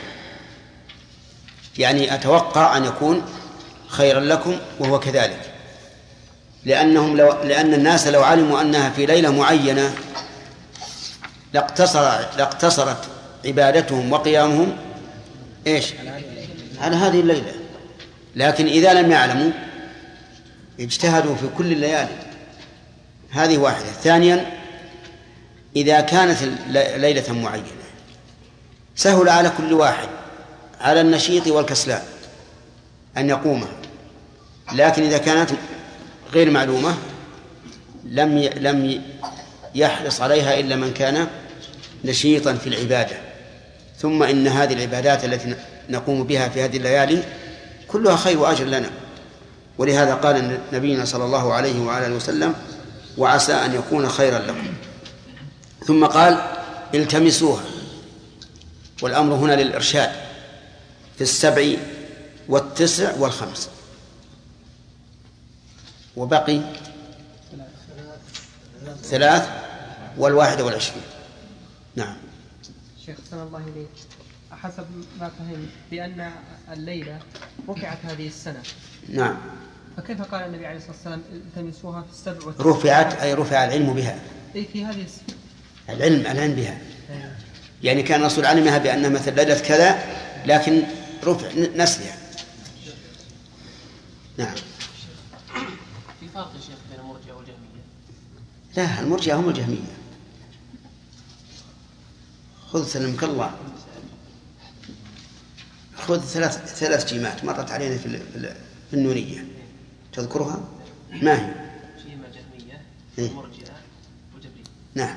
يعني أتوقع أن يكون خيرا لكم، وهو كذلك، لأنهم لو لأن الناس لو علموا أنها في ليلة معينة لاقتصر لاقتصرت عبادتهم وقيامهم إيش على هذه الليلة، لكن إذا لم يعلموا اجتهدوا في كل الليالي. هذه واحدة. ثانيا، إذا كانت ليلة معينة سهل على كل واحد، على النشيط والكسلان أن يقومها، لكن إذا كانت غير معلومة لم لم يحرص عليها إلا من كان نشيطا في العبادة. ثم إن هذه العبادات التي نقوم بها في هذه الليالي كلها خير وأجر لنا، ولهذا قال نبينا صلى الله عليه وعلى آله وسلم وعسى أن يكون خيرا لكم. ثم قال التمسوها، والأمر هنا للإرشاد، في السبع والتسع والخمس. وبقي ثلاث والواحدة والعشرين. نعم. شيخ سن الله إليك، حسب ما فهمت بأن الليلة رفعت هذه السنة. نعم. فكيف قال النبي عليه الصلاة والسلام التمسوها في السبع والتسع؟ رفعت أي رفع العلم بها. أي في هذه السنة. العلم العلم بها. يعني كان الرسول علمها بأنها مثل ليلة كذا، لكن رفع نسلها. نعم. في فرق يا شيخ بين المرجئة والجهمية؟ لا، المرجئة هم الجهمية. خذ سلمك الله، خذ ثلاث ثلاث جيمات مرت علينا في في النونية، تذكرها؟ ما هي؟ جيمة جهمية، إيه؟ مرجئة وجبرية. نعم.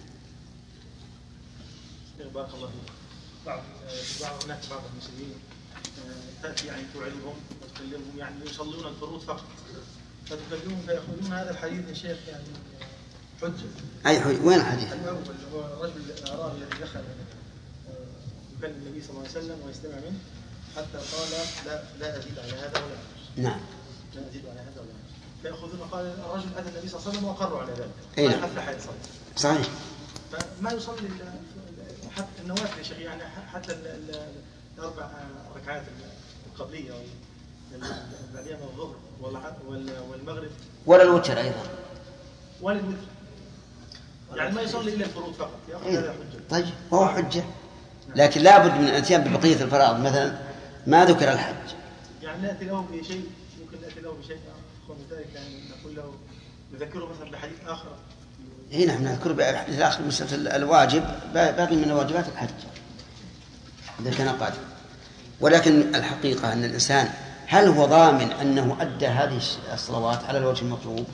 بارك الله فيك. بعض بعض هناك بعض المسلمين تأتي يعني توعدهم وتكلمهم، يعني يصلون الفروض فقط، فتكلمهم فيأخذون هذا الحديث يا شيخ يعني حجة. أي حجة؟ وين الحديث؟ الأول هو الرجل الأعرابي الذي دخل يكلم النبي صلى الله عليه وسلم ويستمع منه حتى قال لا لا أزيد على هذا ولا أنقص. نعم. لا أزيد على هذا ولا أنقص. فيأخذون قال الرجل أتى النبي صلى الله عليه وسلم وأقروا على ذلك. أي نعم. أفلح يصلي. صحيح. فما يصلي حتى النوافل يا شيخ، يعني حتى الأربع ركعات القبلية بعدها من الظهر والمغرب ولا الوتر أيضا ولا الوتر، يعني ما يصلي إلا الفروض فقط. يأخذ هذا حجة. طيب هو حجة، لكن لابد من الاتيان ببقية الفرائض، مثلا ما ذكر الحج. يعني نأتي له بشيء، ممكن نأتي له بشيء آخر من ذلك، يعني نقول له نذكره مثلا بحديث آخر. إيه نعم، نذكر بحديث آخر مسألة الواجب، باقي من واجبات الحج إذا كان قادم. ولكن الحقيقة أن الإنسان هل هو ضامن أنه أدى هذه الصلوات على الوجه المطلوب؟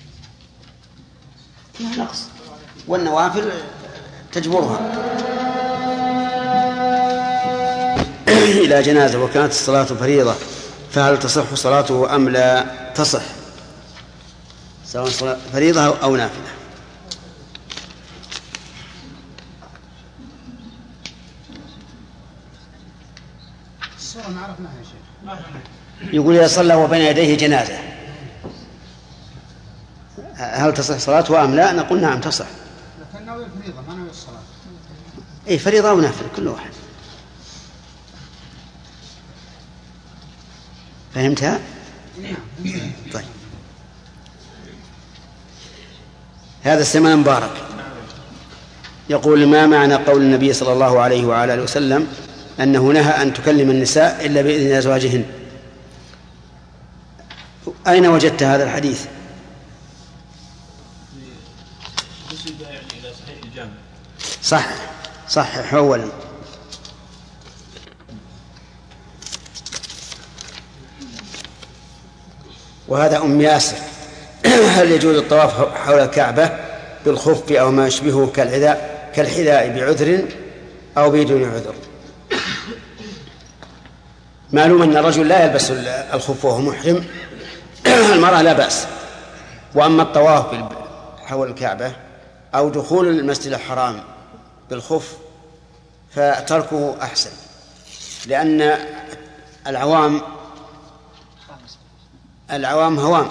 فيها نقص، والنوافل تجبرها. إلى جنازة وكانت الصلاة فريضة فهل تصح صلاته أم لا تصح، سواء صلاة فريضة أو نافلة؟ الصورة ما عرفناها يا شيخ. يقول إذا صلى وبين يديه جنازة هل تصح صلاته أم لا؟ نقول نعم تصح. لكن ناوي الفريضة ما ناوي الصلاة. إيه، فريضة ونافلة كل واحد. فهمتها؟ طيب. هذا السماء مبارك. يقول: ما معنى قول النبي صلى الله عليه وعلى آله وسلم أنه نهى أن تكلم النساء إلا بإذن أزواجهن؟ أين وجدت هذا الحديث؟ صح صحح أولا. وهذا أم ياسر: هل يجوز الطواف حول الكعبة بالخف أو ما يشبهه كالحذاء كالحذاء بعذر أو بدون عذر؟ معلوم أن الرجل لا يلبس الخف وهو محرم، المرأة لا بأس. وأما الطواف حول الكعبة أو دخول المسجد الحرام بالخف فتركه أحسن، لأن العوام العوام هوام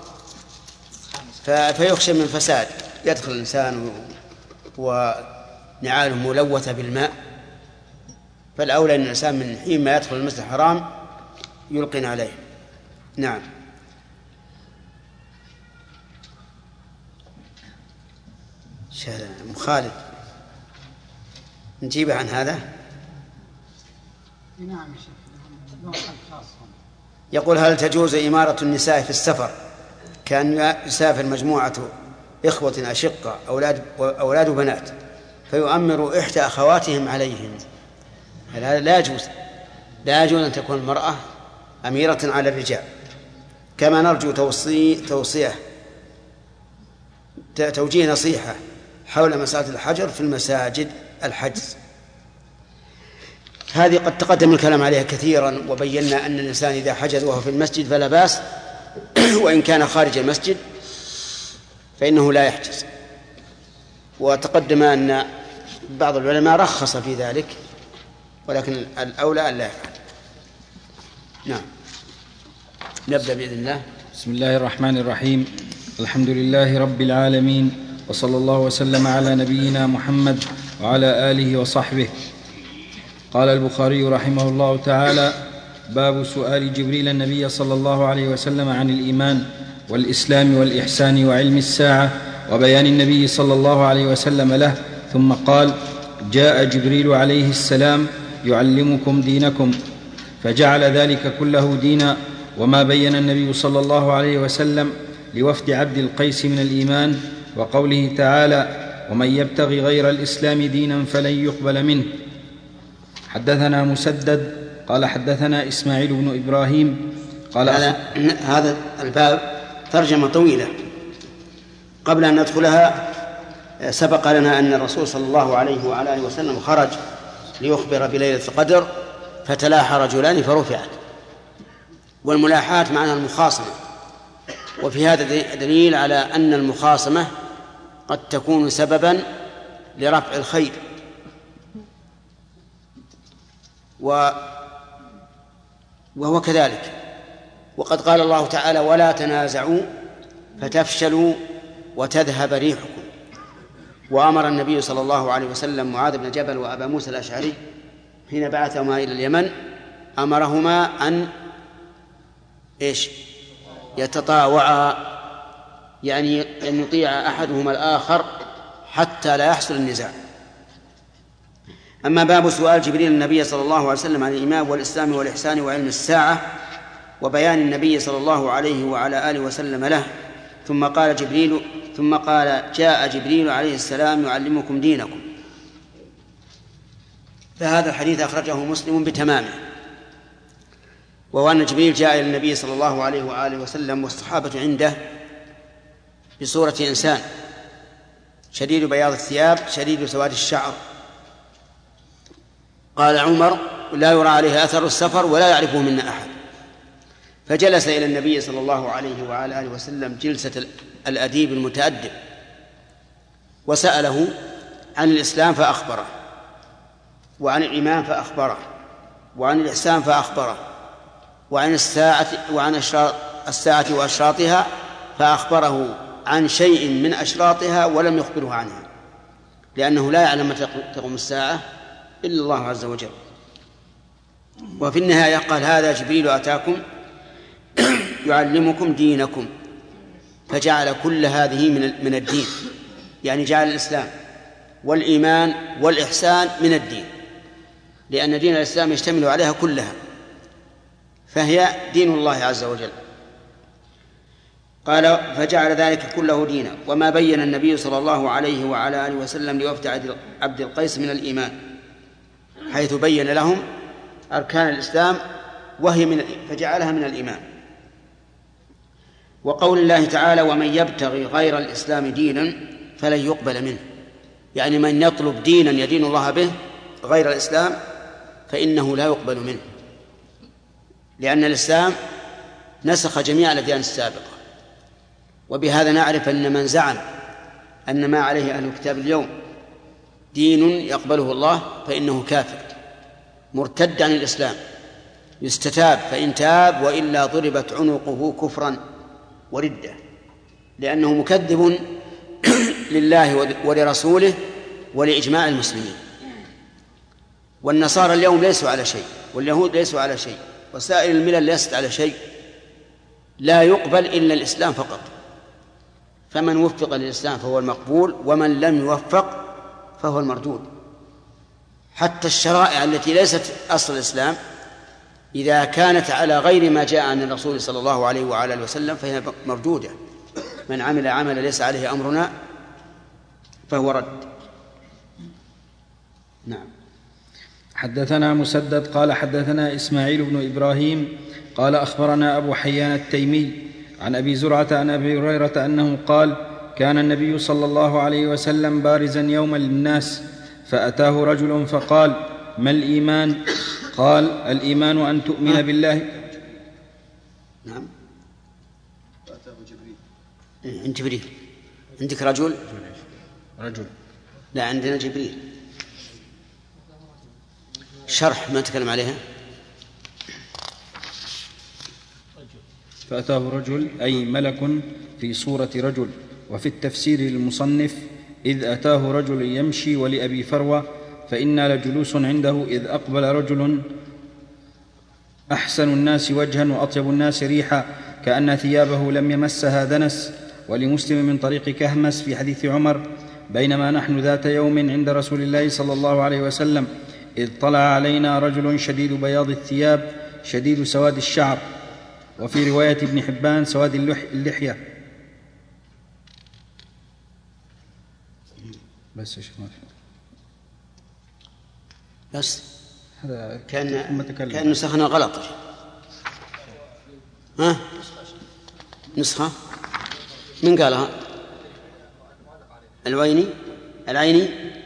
فيخشى من فساد، يدخل الإنسان ونعاله ملوثة بالماء، فالأولى أن الإنسان من حين ما يدخل المسجد الحرام يلقن عليه. نعم. خالد نجيبه عن هذا. نعم. يقول: هل تجوز إمارة النساء في السفر كأن يسافر مجموعة إخوة أشقة أولاد أولاد بنات فيؤمر إحدى أخواتهم عليهم؟ هذا لا يجوز. لا يجوز أن تكون المرأة أميرة على الرجال. كما نرجو توصي توصية توجيه نصيحة حول مسألة الحجر في المساجد الحجز. هذه قد تقدم الكلام عليها كثيرا، وبينا أن الإنسان إذا حجز وهو في المسجد فلا بأس، وإن كان خارج المسجد فإنه لا يحجز. وتقدم أن بعض العلماء رخص في ذلك، ولكن الأولى أن لا يفعل. نعم. نبدأ بإذن الله. بسم الله الرحمن الرحيم. الحمد لله رب العالمين، وصلى الله وسلم على نبينا محمد وعلى آله وصحبه. قال البخاري رحمه الله تعالى: باب سؤال جبريل النبي صلى الله عليه وسلم عن الإيمان والإسلام والإحسان وعلم الساعة وبيان النبي صلى الله عليه وسلم له، ثم قال: جاء جبريل عليه السلام يعلمكم دينكم، فجعل ذلك كله دينا. وما بين النبي صلى الله عليه وسلم لوفد عبد القيس من الإيمان، وقوله تعالى: ومن يبتغي غير الإسلام دينا فلن يقبل منه. حدثنا مسدد قال حدثنا إسماعيل بن إبراهيم قال هذا, هذا الباب ترجمة طويلة. قبل أن ندخلها سبق لنا أن الرسول صلى الله عليه وعلى آله وسلم خرج ليخبر بليلة القدر فتلاحى رجلان فرفعت، والملاحات معناها المخاصمة. وفي هذا دليل على أن المخاصمة قد تكون سببا لرفع الخير. وهو كذلك. وقد قال الله تعالى: ولا تنازعوا فتفشلوا وتذهب ريحكم. وأمر النبي صلى الله عليه وسلم معاذ بن جبل وأبا موسى الأشعري حين بعثهما إلى اليمن، أمرهما أن إيش يتطاوعا، يعني أن يطيع أحدهما الآخر حتى لا يحصل النزاع. أما باب سؤال جبريل النبي صلى الله عليه وسلم عن الإيمان والإسلام والإحسان وعلم الساعة وبيان النبي صلى الله عليه وعلى آله وسلم له، ثم قال جبريل ثم قال جاء جبريل عليه السلام يعلمكم دينكم. فهذا الحديث أخرجه مسلم بتمامه، وهو أن جبريل جاء إلى النبي صلى الله عليه وآله وسلم والصحابة عنده بصورة إنسان شديد بياض الثياب شديد سواد الشعر. قال عمر: لا يرى عليه أثر السفر ولا يعرفه منا أحد. فجلس إلى النبي صلى الله عليه وعلى آله وسلم جلسة الأديب المتأدب، وسأله عن الإسلام فأخبره، وعن الإيمان فأخبره، وعن الإحسان فأخبره، وعن الساعة وعن أشراط الساعة وأشراطها فأخبره عن شيء من أشراطها ولم يخبره عنها، لأنه لا يعلم متى تقوم الساعة إلا الله عز وجل. وفي النهاية قال: هذا جبريل أتاكم يعلمكم دينكم، فجعل كل هذه من الدين، يعني جعل الإسلام والإيمان والإحسان من الدين، لأن دين الإسلام يشتمل عليها كلها، فهي دين الله عز وجل. قال فجعل ذلك كله دينا. وما بين النبي صلى الله عليه وعلى آله وسلم لوفد عبد القيس من الإيمان، حيث بين لهم أركان الإسلام وهي من فجعلها من الإيمان. وقول الله تعالى ومن يبتغي غير الإسلام دينا فلن يقبل منه، يعني من يطلب دينا يدين الله به غير الإسلام فإنه لا يقبل منه، لأن الإسلام نسخ جميع الأديان السابقة. وبهذا نعرف أن من زعم أن ما عليه أهل الكتاب اليوم دين يقبله الله فإنه كافر مرتد عن الإسلام، يستتاب فإن تاب وإلا ضربت عنقه كفرا وردة، لأنه مكذب لله ولرسوله ولإجماع المسلمين. والنصارى اليوم ليسوا على شيء، واليهود ليسوا على شيء، وسائر الملل ليست على شيء، لا يقبل إلا الإسلام فقط. فمن وفق للإسلام فهو المقبول، ومن لم يوفق فهو المردود. حتى الشرائع التي ليست أصل الإسلام إذا كانت على غير ما جاء عن الرسول صلى الله عليه وعلى آله وسلم فهي مردودة. من عمل عملا ليس عليه أمرنا فهو رد. نعم. حدثنا مسدد قال حدثنا إسماعيل بن إبراهيم قال أخبرنا أبو حيان التيمي عن أبي زرعة عن أبي هريرة أنه قال كان النبي صلى الله عليه وسلم بارزا يوما للناس فأتاه رجل فقال ما الإيمان؟ قال الإيمان أن تؤمن بالله. نعم. فأتاه جبريل. عند جبريل. عندك رجل؟ رجل. لا عندنا جبريل. شرح ما نتكلم عليها. فأتاه رجل أي ملك في صورة رجل. وفي التفسير للمصنف إذ أتاه رجل يمشي ولأبي فروة فإنا لجلوس عنده إذ أقبل رجل أحسن الناس وجها وأطيب الناس ريحا كأن ثيابه لم يمسها دنس. ولمسلم من طريق كهمس في حديث عمر بينما نحن ذات يوم عند رسول الله صلى الله عليه وسلم إذ طلع علينا رجل شديد بياض الثياب شديد سواد الشعر. وفي رواية ابن حبان سواد اللحية. بس يا شيخ ما في بس هذا كان كان نسخنا غلط. ها نسخة من قالها؟ العيني العيني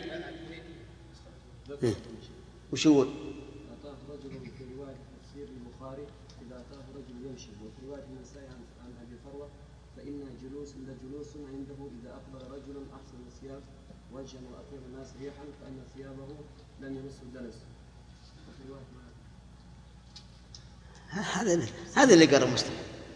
وش يقول؟ أتاه رجل في رواية تفسير البخاري إذا أتاه رجل يمشي، وفي رواية النسائي عن أبي فروة فإن جلوس لجلوس عنده إذا أقبل رجل أحسن الثياب وجها وأطيب الناس ريحا كأن ثيابه لم يمسه دنس. هذا هذا اللي قرأ مسلم.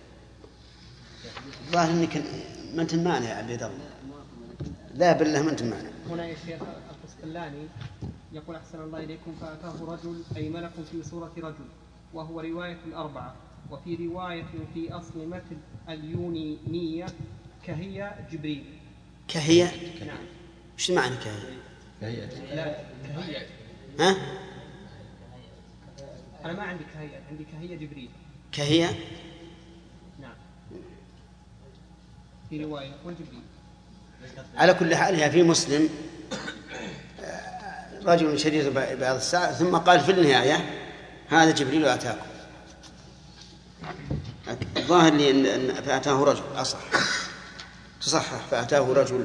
ظاهر انك ما انت معنا يا عبد الله. لا بالله ما انت معنا. هنا يا شيخ القسطلاني يقول أحسن الله إليكم فأتاه رجل أي ملك في صورة رجل، وهو رواية الأربعة. وفي رواية في أصل متن اليونينية كهي جبريل. كهي؟ نعم. وش معنى كهي؟ كهي. لا كهي. ها؟ أنا ما عندي كهي، عندي كهي جبريل. كهي؟ نعم. في رواية والجبريل. على كل حال هي في مسلم رجل شديد بياض الساعة ثم قال في النهاية هذا جبريل أتاكم. الظاهر لي أن فأتاه رجل أصح تصحح فأتاه رجل.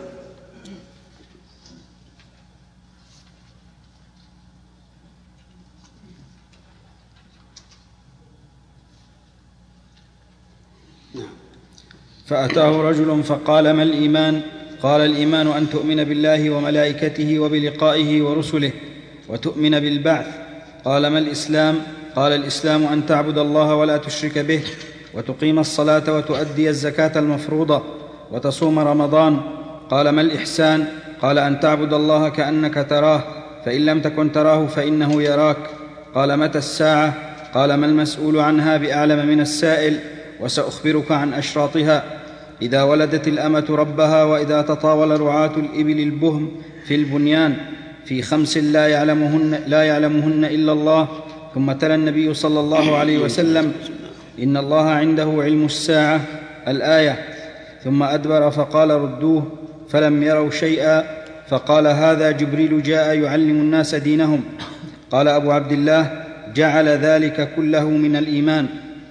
نعم. فأتاه رجل فقال ما الإيمان؟ قال الإيمان أن تؤمن بالله وملائكته وبلقائه ورسله وتؤمن بالبعث. قال ما الإسلام؟ قال الإسلام أن تعبد الله ولا تشرك به وتقيم الصلاة وتؤدي الزكاة المفروضة وتصوم رمضان. قال ما الإحسان؟ قال أن تعبد الله كأنك تراه فإن لم تكن تراه فإنه يراك. قال متى الساعة؟ قال ما المسؤول عنها بأعلم من السائل. وسأخبرك عن أشراطها. إذا ولدت الأمة ربها، وإذا تطاول رعاة الإبل البهم في البنيان في خمس لا يعلمهن, لا يعلمهن إلا الله. ثم تلا النبي صلى الله عليه وسلم: إن الله عنده علم الساعة، الآية. ثم أدبر فقال: ردوه، فلم يروا شيئا، فقال: هذا جبريل جاء يعلم الناس دينهم. قال أبو عبد الله: جعل ذلك كله من الإيمان.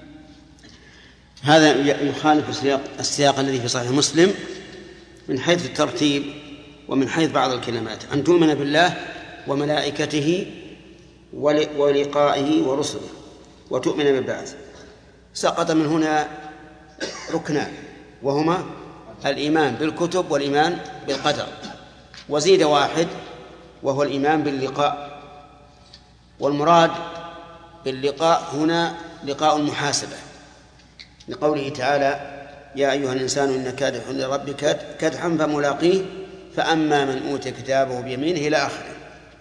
هذا يخالف السياق, السياق الذي في صحيح مسلم من حيث الترتيب ومن حيث بعض الكلمات: أن تؤمن بالله وملائكته ولقائه ورسله وتؤمن بالبعث. سقط من هنا ركنان، وهما الإيمان بالكتب والإيمان بالقدر، وزيد واحد وهو الإيمان باللقاء. والمراد باللقاء هنا لقاء المحاسبة، لقوله تعالى: يا أيها الإنسان إنك كادح لربك كدحا فملاقيه فأما من أوتي كتابه بيمينه إلى آخره.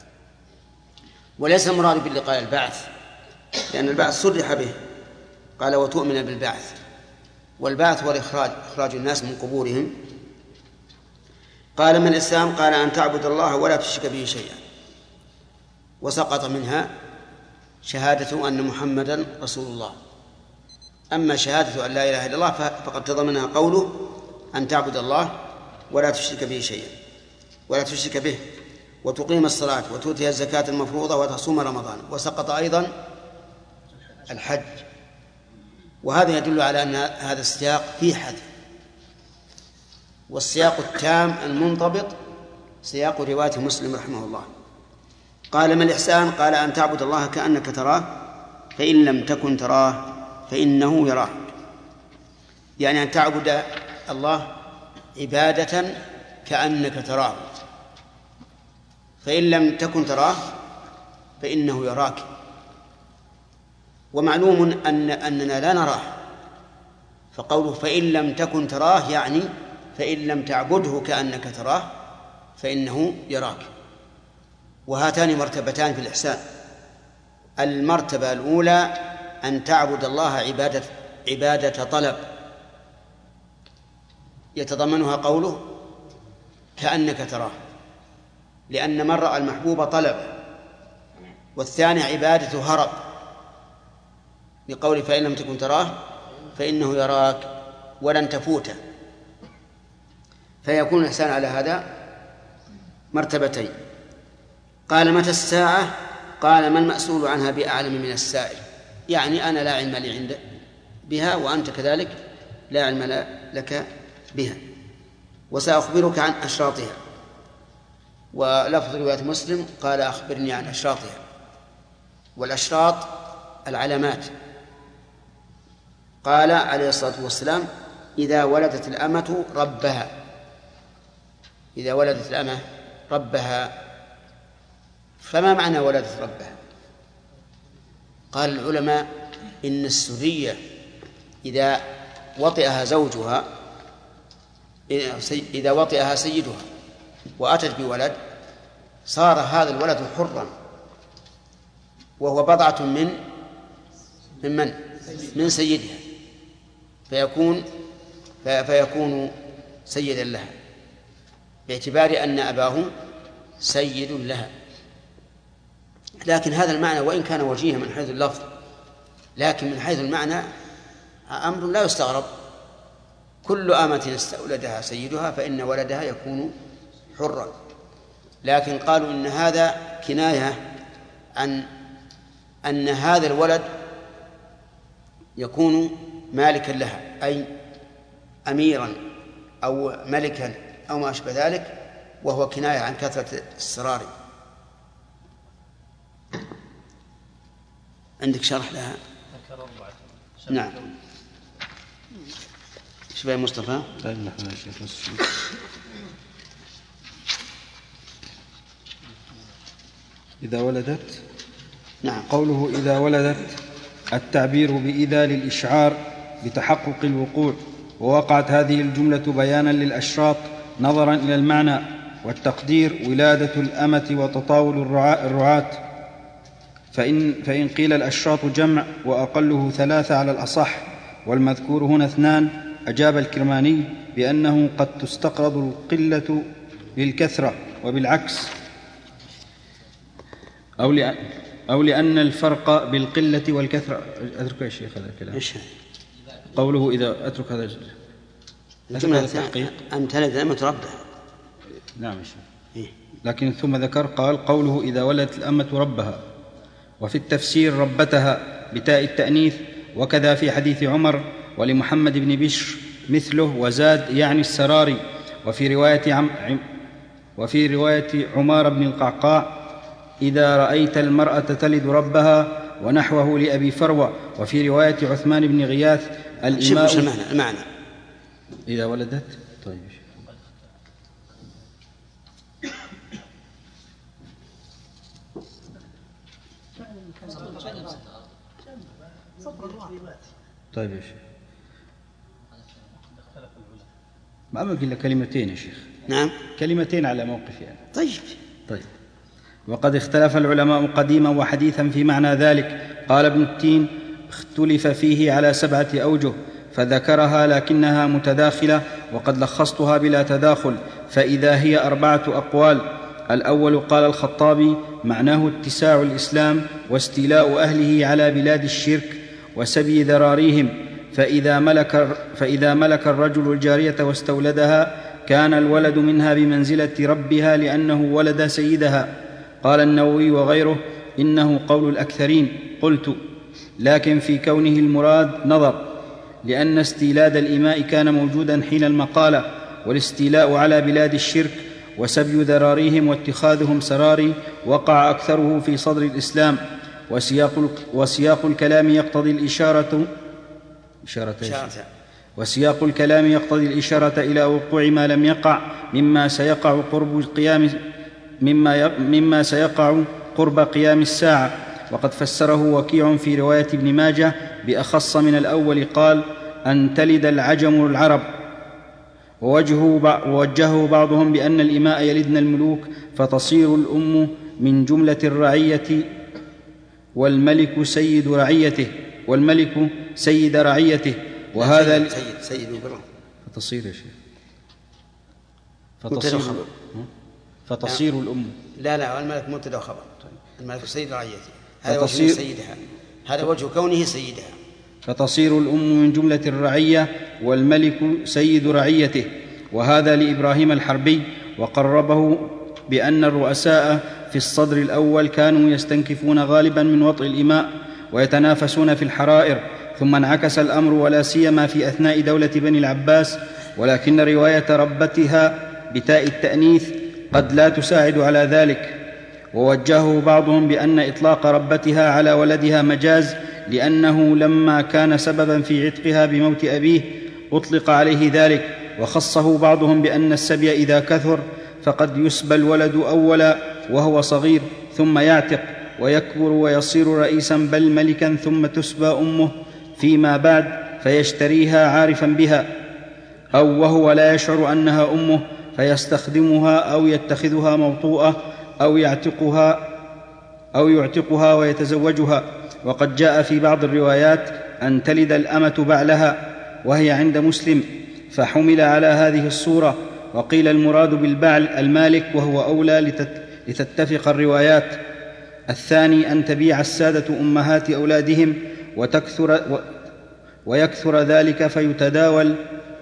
وليس المراد باللقاء البعث، لأن البعث صرح به، قال: وتؤمن بالبعث. والبعث هو الإخراج، إخراج الناس من قبورهم. قال: من الإسلام؟ قال: أن تعبد الله ولا تشرك به شيئا. وسقط منها شهادة أن محمدا رسول الله. أما شهادة أن لا إله إلا الله فقد تضمنها قوله: أن تعبد الله ولا تشرك به شيئا، ولا تشرك به، وتقيم الصلاة وتؤتي الزكاة المفروضة وتصوم رمضان. وسقط أيضا الحج. وهذا يدل على أن هذا السياق فيه حذف. والسياق التام المنضبط سياق رواية مسلم رحمه الله. قال: ما الإحسان؟ قال: أن تعبد الله كأنك تراه فإن لم تكن تراه فإنه يراك. يعني أن تعبد الله عبادة كأنك تراه، فإن لم تكن تراه فإنه يراك. ومعلوم أن أننا لا نراه، فقوله فإن لم تكن تراه يعني فإن لم تعبده كأنك تراه فإنه يراك. وهاتان مرتبتان في الإحسان: المرتبة الأولى أن تعبد الله عبادة, عبادة طلب يتضمنها قوله كأنك تراه، لأن من رأى المحبوب طلب. والثاني عبادة هرب، بقول فإن لم تكن تراه فإنه يراك ولن تفوته. فيكون الإحسان على هذا مرتبتين. قال: متى الساعة؟ قال: ما المسؤول عنها بأعلم من السائل. يعني أنا لا علم لي عند بها، وأنت كذلك لا علم لك بها، وسأخبرك عن أشراطها. ولفظ رواية مسلم قال: أخبرني عن أشراطها. والأشراط العلامات. قال عليه الصلاة والسلام: إذا ولدت الأمة ربها. إذا ولدت الأمة ربها. فما معنى ولدت ربها؟ قال العلماء: إن السرية إذا وطئها زوجها، إذا وطئها سيدها وأتت بولد، صار هذا الولد حرا، وهو بضعة من من من, من سيدها، فيكون فيكون سيدا لها، باعتبار أن أباه سيد لها. لكن هذا المعنى وإن كان وجيها من حيث اللفظ، لكن من حيث المعنى أمر لا يستغرب. كل آمة استولدها سيدها فإن ولدها يكون حرا. لكن قالوا إن هذا كناية عن أن هذا الولد يكون مالكا لها، أي أميرا أو ملكا أو ما أشبه ذلك، وهو كناية عن كثرة السرار. عندك شرح لها؟ نعم. ايش بقى مصطفى؟ إذا ولدت. نعم. قوله إذا ولدت التعبير بإذا للإشعار بتحقق الوقوع، ووقعت هذه الجملة بيانا للأشراط نظرا إلى المعنى، والتقدير ولادة الأمة وتطاول الرعاة. فإن, فإن قيل الأشراط جمع وأقله ثلاثة على الأصح، والمذكور هنا اثنان. أجاب الكرماني بأنه قد تستقرض القلة للكثرة وبالعكس، أو لأن, أو لأن الفرق بالقلة والكثرة. أترك يا شيخ هذا الكلام. قوله إذا أترك هذا أن تلد الأمة ربها. نعم يا شيخ. لكن ثم ذكر قال قوله إذا ولدت الأمة ربها، وفي التفسير ربتها بتاء التأنيث، وكذا في حديث عمر ولمحمد بن بشر مثله وزاد يعني السراري. وفي رواية عم وفي رواية عمار بن القعقاع إذا رأيت المرأة تلد ربها، ونحوه لأبي فروة. وفي رواية عثمان بن غياث الإماء المعنى, المعنى إذا ولدت. طيب طيب يا شيخ، ما أملك إلا كلمتين يا شيخ. نعم كلمتين على موقف يعني. طيب طيب وقد اختلف العلماء قديما وحديثا في معنى ذلك. قال ابن التين اختلف فيه على سبعة أوجه فذكرها لكنها متداخلة، وقد لخصتها بلا تداخل، فإذا هي أربعة أقوال. الأول قال الخطابي معناه اتساع الإسلام واستيلاء أهله على بلاد الشرك وسبي ذراريهم، فإذا ملك, فإذا ملك الرجل الجارية واستولدها كان الولد منها بمنزلة ربها لأنه ولد سيدها. قال النووي وغيره إنه قول الأكثرين. قلت لكن في كونه المراد نظر، لأن استيلاد الإماء كان موجودا حين المقالة، والاستيلاء على بلاد الشرك وسبي ذراريهم واتخاذهم سراري وقع أكثره في صدر الإسلام، وسياق, وسياق الكلام يقتضي الإشارة إشارة وسياق الكلام يقتضي الإشارة إلى وقوع ما لم يقع مما سيقع قرب قيام مما, مما سيقع قرب قيام الساعة. وقد فسره وكيع في رواية ابن ماجه بأخص من الأول، قال أن تلد العجم العرب. ووجهه بعضهم بأن الإماء يلدن الملوك فتصير الأم من جملة الرعية والملك سيد رعيته والملك سيد رعيته وهذا سيد سيد وبره فتصير يا شيخ فتصير فتصير الأم. لا لا الملك مبتدأ وخبر. الملك سيد رعيته، هذا وجه سيدها، هذا وجه كونه سيدها. فتصير الأم من جملة الرعية والملك سيد رعيته، وهذا لإبراهيم الحربي. وقربه بأن الرؤساء في الصدر الأول كانوا يستنكفون غالبا من وطئ الإماء ويتنافسون في الحرائر، ثم انعكس الأمر ولا سيما في أثناء دولة بني العباس. ولكن رواية ربتها بتاء التأنيث قد لا تساعد على ذلك. ووجهه بعضهم بأن إطلاق ربتها على ولدها مجاز، لأنه لما كان سببا في عتقها بموت أبيه أطلق عليه ذلك. وخصه بعضهم بأن السبي إذا كثر فقد يسبى الولد أولا وهو صغير ثم يعتق ويكبر ويصير رئيسا بل ملكا، ثم تسبى أمه فيما بعد فيشتريها عارفا بها، أو وهو لا يشعر أنها أمه فيستخدمها أو يتخذها موطوءة أو يعتقها أو يعتقها ويتزوجها. وقد جاء في بعض الروايات أن تلد الأمة بعلها، وهي عند مسلم، فحمل على هذه الصورة. وقيل المراد بالبعل المالك، وهو أولى لتتفق الروايات. الثاني أن تبيع السادة أمهات أولادهم وتكثر و ويكثر ذلك فيتداول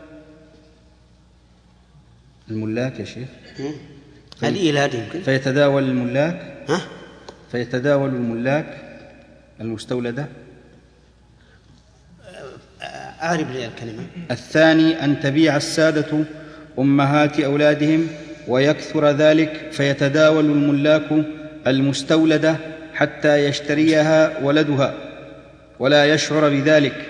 الملاك يا شيخ في فيتداول الملاك ها؟ فيتداول الملاك المستولدة. أعرف لي الكلمة. الثاني أن تبيع السادة أمهات أولادهم ويكثر ذلك فيتداول الملاك المستولدة حتى يشتريها ولدها ولا يشعر بذلك.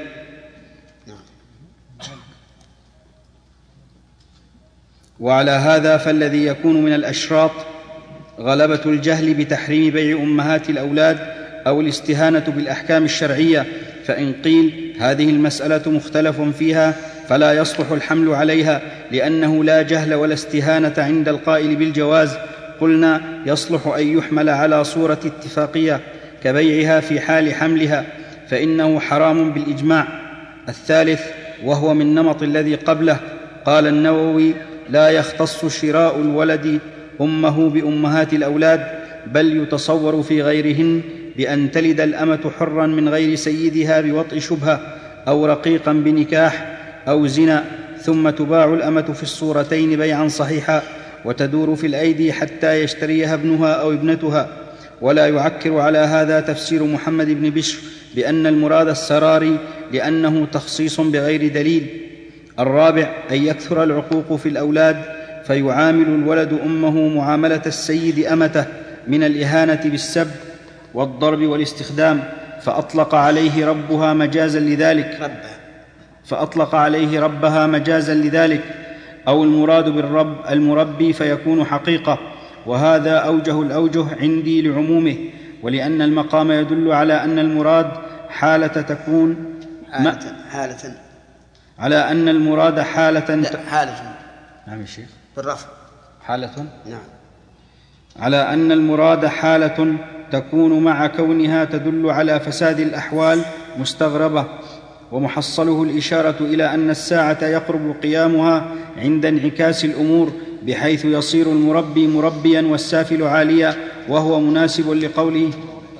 وعلى هذا فالذي يكون من الأشراط غلبة الجهل بتحريم بيع أمهات الأولاد أو الاستهانة بالأحكام الشرعية. فإن قيل هذه المسألة مختلف فيها فلا يصلح الحمل عليها، لأنه لا جهل ولا استهانة عند القائل بالجواز. قلنا يصلح أن يحمل على صورة اتفاقية كبيعها في حال حملها، فإنه حرام بالإجماع. الثالث وهو من نمط الذي قبله. قال النووي: لا يختص شراء الولد أمه بأمهات الأولاد، بل يتصور في غيرهن بأن تلد الأمة حرا من غير سيدها بوطء شبهة، أو رقيقا بنكاح، أو زنا، ثم تباع الأمة في الصورتين بيعا صحيحا، وتدور في الأيدي حتى يشتريها ابنها أو ابنتها. ولا يعكر على هذا تفسير محمد بن بشر بأن المراد السراري، لأنه تخصيص بغير دليل. الرابع أن يكثر العقوق في الأولاد، فيعامل الولد أمه معاملة السيد أمته من الإهانة بالسب والضرب والاستخدام، فأطلق عليه ربها مجازا لذلك فأطلق عليه ربها مجازا لذلك أو المراد بالرب المربي فيكون حقيقة، وهذا أوجه الأوجه عندي لعمومه، ولأن المقام يدل على أن المراد حالة تكون حالة, حالة على أن المراد حالة حالة نعم يا شيخ بالرفع حالة نعم على أن المراد حالة تكون مع كونها تدل على فساد الأحوال مستغربة، ومحصله الإشارة إلى أن الساعة يقرب قيامها عند انعكاس الأمور، بحيث يصير المربي مربيا والسافل عاليا، وهو مناسب لقوله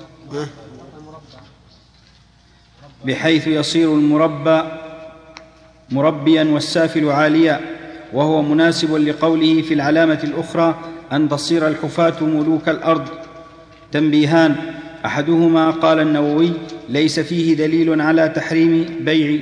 بحيث يصير المربى مربيا والسافل عاليا، وهو مناسب لقوله في العلامة الأخرى أن تصير الحفاة ملوك الأرض. تنبيهان: أحدهما قال النووي: ليس فيه دليل على تحريم بيع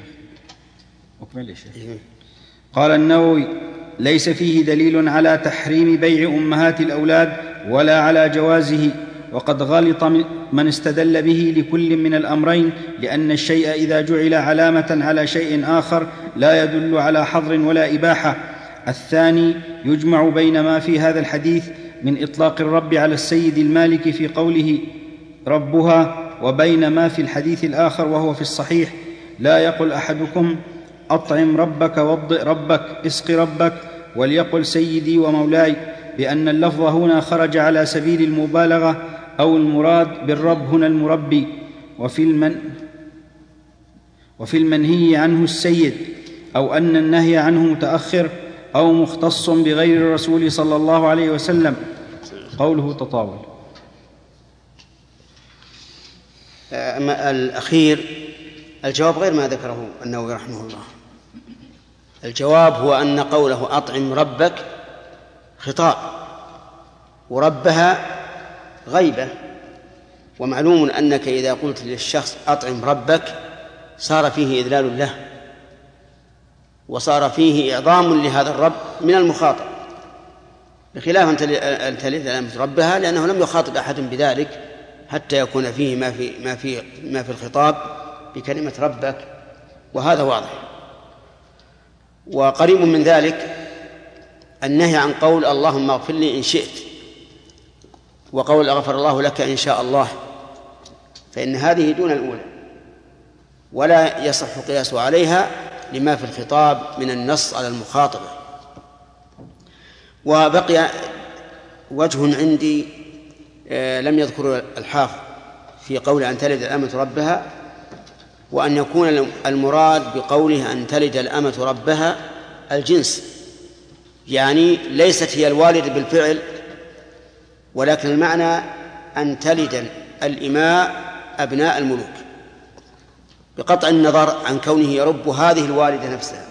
قال النووي ليس فيه دليل على تحريم بيع أمهات الأولاد ولا على جوازه، وقد غلط من استدل به لكل من الأمرين، لأن الشيء إذا جعل علامة على شيء آخر لا يدل على حظر ولا إباحة. الثاني يجمع بين ما في هذا الحديث من إطلاق الرب على السيد المالك في قوله ربها، وبين ما في الحديث الآخر وهو في الصحيح: لا يقل أحدكم أطعم ربك وضئ ربك اسق ربك، وليقل سيدي ومولاي، بأن اللفظ هنا خرج على سبيل المبالغة، أو المراد بالرب هنا المربي، وفي المن وفي المنهي عنه السيد، أو أن النهي عنه متأخر أو مختص بغير الرسول صلى الله عليه وسلم. قوله تطاول. أما الأخير الجواب غير ما ذكره النووي رحمه الله. الجواب هو أن قوله أطعم ربك خطاب، وربها غيبة، ومعلوم أنك إذا قلت للشخص أطعم ربك صار فيه إذلال له، وصار فيه إعظام لهذا الرب من المخاطب، بخلاف أن تلد أمة ربها، لأنه لم يخاطب أحد بذلك حتى يكون فيه ما في ما في ما في الخطاب بكلمة ربك، وهذا واضح. وقريب من ذلك النهي عن قول اللهم اغفر لي إن شئت، وقول أغفر الله لك إن شاء الله، فإن هذه دون الأولى، ولا يصح قياس عليها لما في الخطاب من النص على المخاطبة. وبقي وجه عندي لم يذكر الحافظ في قول أن تلد الأمة ربها، وأن يكون المراد بقوله أن تلد الأمة ربها الجنس، يعني ليست هي الوالدة بالفعل، ولكن المعنى أن تلد الإماء أبناء الملوك، بقطع النظر عن كونه يرب هذه الوالدة نفسها،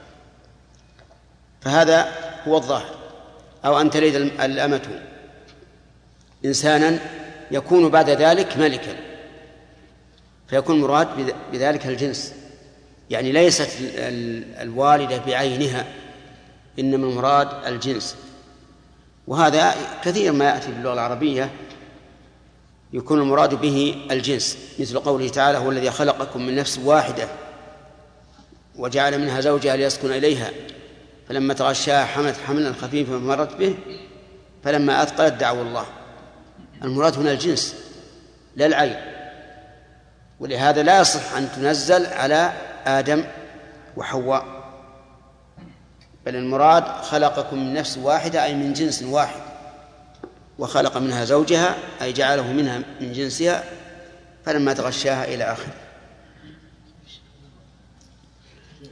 فهذا هو الظاهر. أو أن تلد الأمة إنسانا يكون بعد ذلك ملكا، فيكون مراد بذلك الجنس، يعني ليست الوالدة بعينها، إنما المراد الجنس. وهذا كثير ما يأتي باللغة العربية يكون المراد به الجنس، مثل قوله تعالى: هو الذي خلقكم من نفس واحدة وجعل منها زوجها ليسكن إليها فلما تغشاها حملت حملا خفيفا فمرت به فلما أثقلت دعوا الله. المراد هنا الجنس لا العين، ولهذا لا يصح أن تنزل على آدم وحواء، بل المراد خلقكم من نفس واحدة أي من جنس واحد، وخلق منها زوجها أي جعله منها من جنسها فلما تغشاها إلى آخره.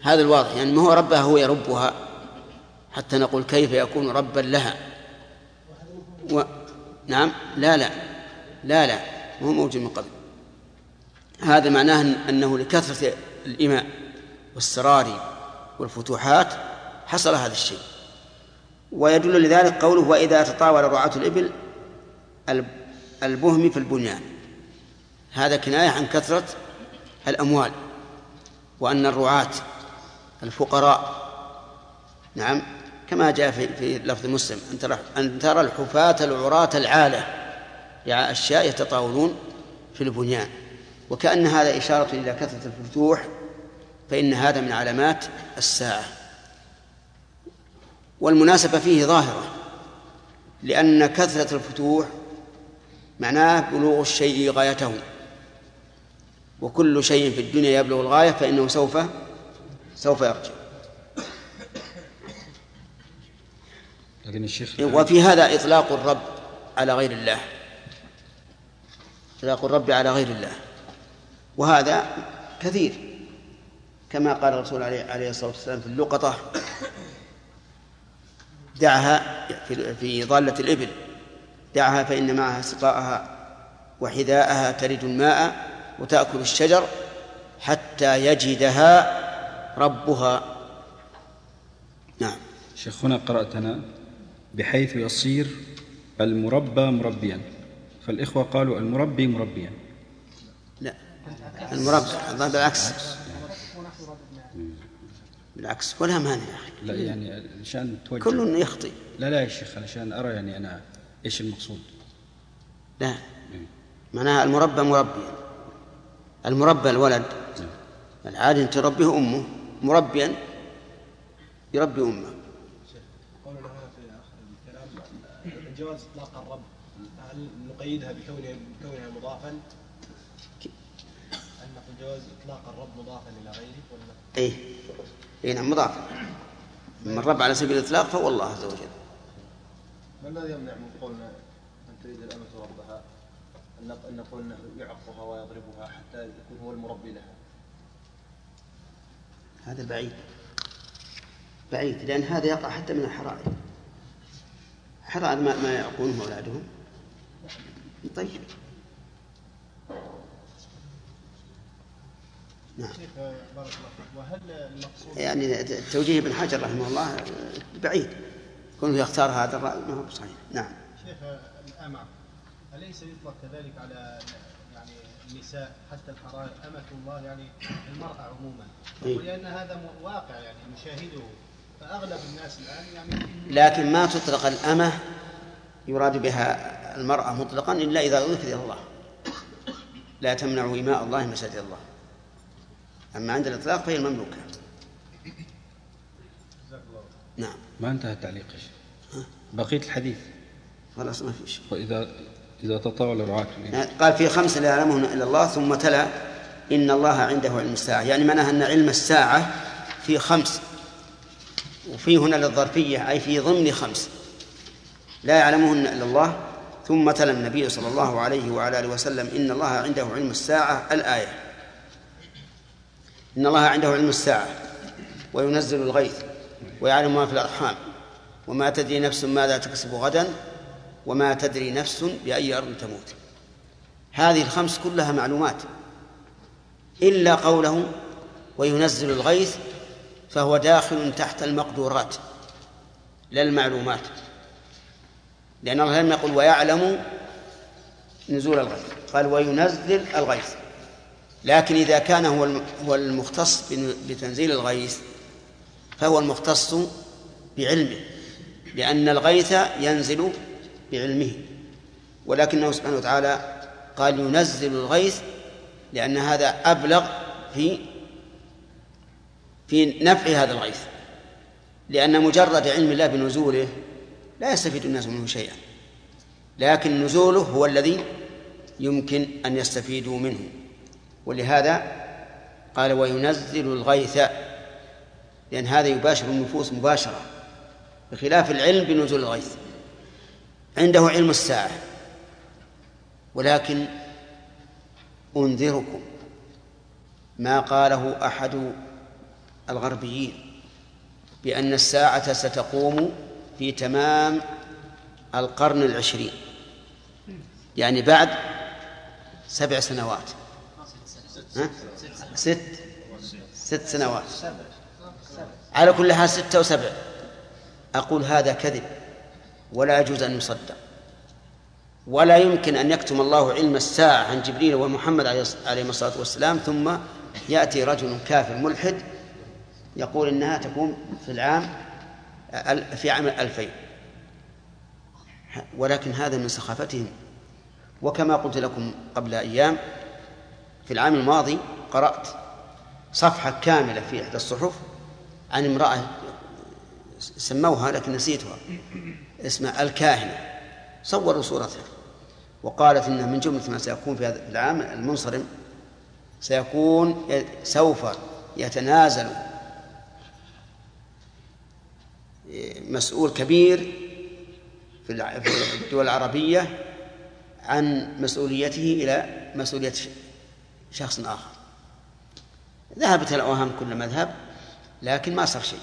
هذا الواضح، يعني ما هو ربها هو يربها حتى نقول كيف يكون ربا لها. و... نعم لا لا لا لا هو موجود من قبل. هذا معناه أنه لكثرة الإماء والسرار والفتوحات حصل هذا الشيء. ويدل لذلك قوله وإذا تطاول رعاة الإبل البهم في البنيان، هذا كناية عن كثرة الأموال، وأن الرعاة الفقراء نعم كما جاء في, في لفظ مسلم أن ترى, أن ترى الحفاة العراة العالة يعني أشياء يتطاولون في البنيان، وكأن هذا إشارة إلى كثرة الفتوح، فإن هذا من علامات الساعة. والمناسبة فيه ظاهرة، لأن كثرة الفتوح معناه بلوغ الشيء غايته، وكل شيء في الدنيا يبلغ الغاية فإنه سوف سوف يرجع. لكن الشيخ وفي هذا إطلاق الرب على غير الله، إطلاق الرب على غير الله، وهذا كثير كما قال الرسول عليه الصلاة والسلام في اللقطة دعها في ضالة الإبل، دعها فإن معها سقاءها وحذاءها ترد الماء وتأكل الشجر حتى يجدها ربها. نعم. شيخ هنا قرأتنا بحيث يصير المربى مربيا، فالإخوة قالوا المربي مربيا. لا المربى بالعكس، بالعكس ولا مانع يا أخي. لا يعني عشان توجه كل يخطئ. لا لا يا شيخ علشان أرى يعني أنا إيش المقصود. لا معناها المربى مربيا، المربى الولد العادي تربيه أمه، مربيا يربي أمه. قولنا هنا في آخر الكلام جواز إطلاق الرب، هل نقيدها بكونها بكونها مضافا؟ هل نقول جواز إطلاق الرب مضافا إلى غيره ولا؟ إيه إيه نعم مضافا. من الرب على سبيل الإطلاق فهو الله عز وجل. ما الذي يمنع من قولنا أن تريد الأمة ربها أن نقول أنه يعقها ويضربها حتى يكون هو المربي لها؟ هذا بعيد بعيد، لأن هذا يقع حتى من الحرائر. حرائر ما, ما يعقونه أولادهم. طيب نعم. وهل المقصود يعني التوجيه ابن حجر رحمه الله بعيد، كونه يختار هذا الرأي ما هو صحيح. نعم. شيخ الأمة أليس يطلق كذلك على يعني النساء حتى الحرائر أمة الله، يعني المرأة عموما، ولأن هذا واقع يعني نشاهده، فأغلب الناس الآن يعني. لكن ما تطلق الأمة يراد بها المرأة مطلقا إلا إذا أضيفت إلى الله، لا تمنعوا إماء الله مساجد الله. أما عند الإطلاق فهي المملوكة. نعم. ما انتهى التعليق بقية الحديث خلاص ما فيش. وإذا إذا تطاول رعاة يعني قال في خمس لا يعلمهن إلا الله، ثم تلا إن الله عنده علم الساعة، يعني معناها أن علم الساعة في خمس، وفي هنا للظرفية أي في ضمن خمس لا يعلمهن إلا الله. ثم تلا النبي صلى الله عليه وعلى آله وسلم إن الله عنده علم الساعة الآية. إن الله عنده علم الساعة وينزل الغيث ويعلم ما في الأرحام وما تدري نفس ماذا تكسب غدا وما تدري نفس بأي أرض تموت. هذه الخمس كلها معلومات إلا قوله وينزل الغيث، فهو داخل تحت المقدورات لا المعلومات، لأن الله لم يقل ويعلم نزول الغيث، قال وينزل الغيث. لكن إذا كان هو المختص بتنزيل الغيث فهو المختص بعلمه، لأن الغيث ينزل بعلمه، ولكنه سبحانه وتعالى قال ينزل الغيث لأن هذا أبلغ في في نفع هذا الغيث، لأن مجرد علم الله بنزوله لا يستفيد الناس منه شيئا، لكن نزوله هو الذي يمكن أن يستفيدوا منه. ولهذا قال وينزل الغيث، لأن هذا يباشر النفوس مباشرة، بخلاف العلم بنزول الغيث. عنده علم الساعة، ولكن أنذركم ما قاله أحد الغربيين بأن الساعة ستقوم في تمام القرن العشرين، يعني بعد سبع سنوات ها؟ ست ست سنوات على كل حال ستة وسبع. أقول هذا كذب ولا يجوز أن يصدق، ولا يمكن أن يكتم الله علم الساعة عن جبريل ومحمد عليه الصلاة والسلام ثم يأتي رجل كافر ملحد يقول إنها تكون في العام في عام الألفين، ولكن هذا من سخافتهم. وكما قلت لكم قبل أيام في العام الماضي قرأت صفحة كاملة في إحدى الصحف عن امرأة سموها لكن نسيتها، اسمها الكاهنة، صوروا صورتها وقالت إن من جملة ما سيكون في هذا العام المنصرم سيكون سوف يتنازل مسؤول كبير في الدول العربية عن مسؤوليته إلى مسؤولية شخص آخر. ذهبت الأوهام كل مذهب، لكن ما صار شيء،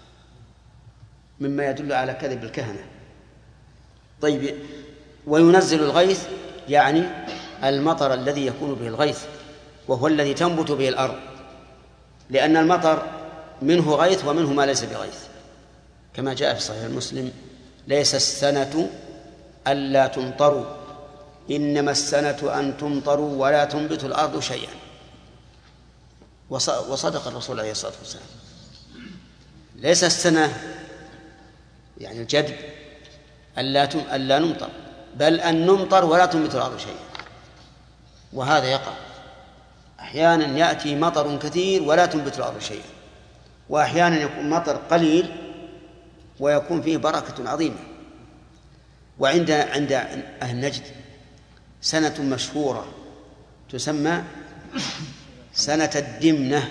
مما يدل على كذب الكهنة. طيب، وينزل الغيث يعني المطر الذي يكون به الغيث، وهو الذي تنبت به الأرض، لأن المطر منه غيث ومنه ما ليس بغيث، كما جاء في صحيح مسلم: ليس السنة ألا تمطروا، إنما السنة أن تمطروا ولا تنبت الأرض شيئا. وصدق الرسول عليه الصلاة والسلام. ليس السنة يعني الجدب ألا ألا نمطر، بل أن نمطر ولا تنبت الأرض شيئا. وهذا يقع أحيانا، يأتي مطر كثير ولا تنبت الأرض شيئا، وأحيانا يكون مطر قليل ويكون فيه بركة عظيمة. وعند عند أهل نجد سنة مشهورة تسمى سنة الدمنة.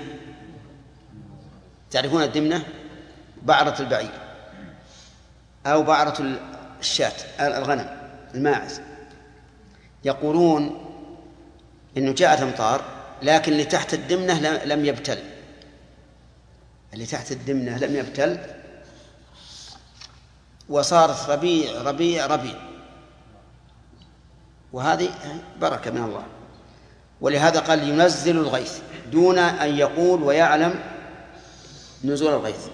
تعرفون الدمنة؟ بعرة البعير أو بعرة الشاة الغنم الماعز. يقولون إنه جاءت أمطار، لكن اللي تحت الدمنة لم يبتل، اللي تحت الدمنة لم يبتل، وصارت ربيع ربيع ربيع، وهذه بركة من الله. ولهذا قال ينزل الغيث دون أن يقول ويعلم نزول الغيث.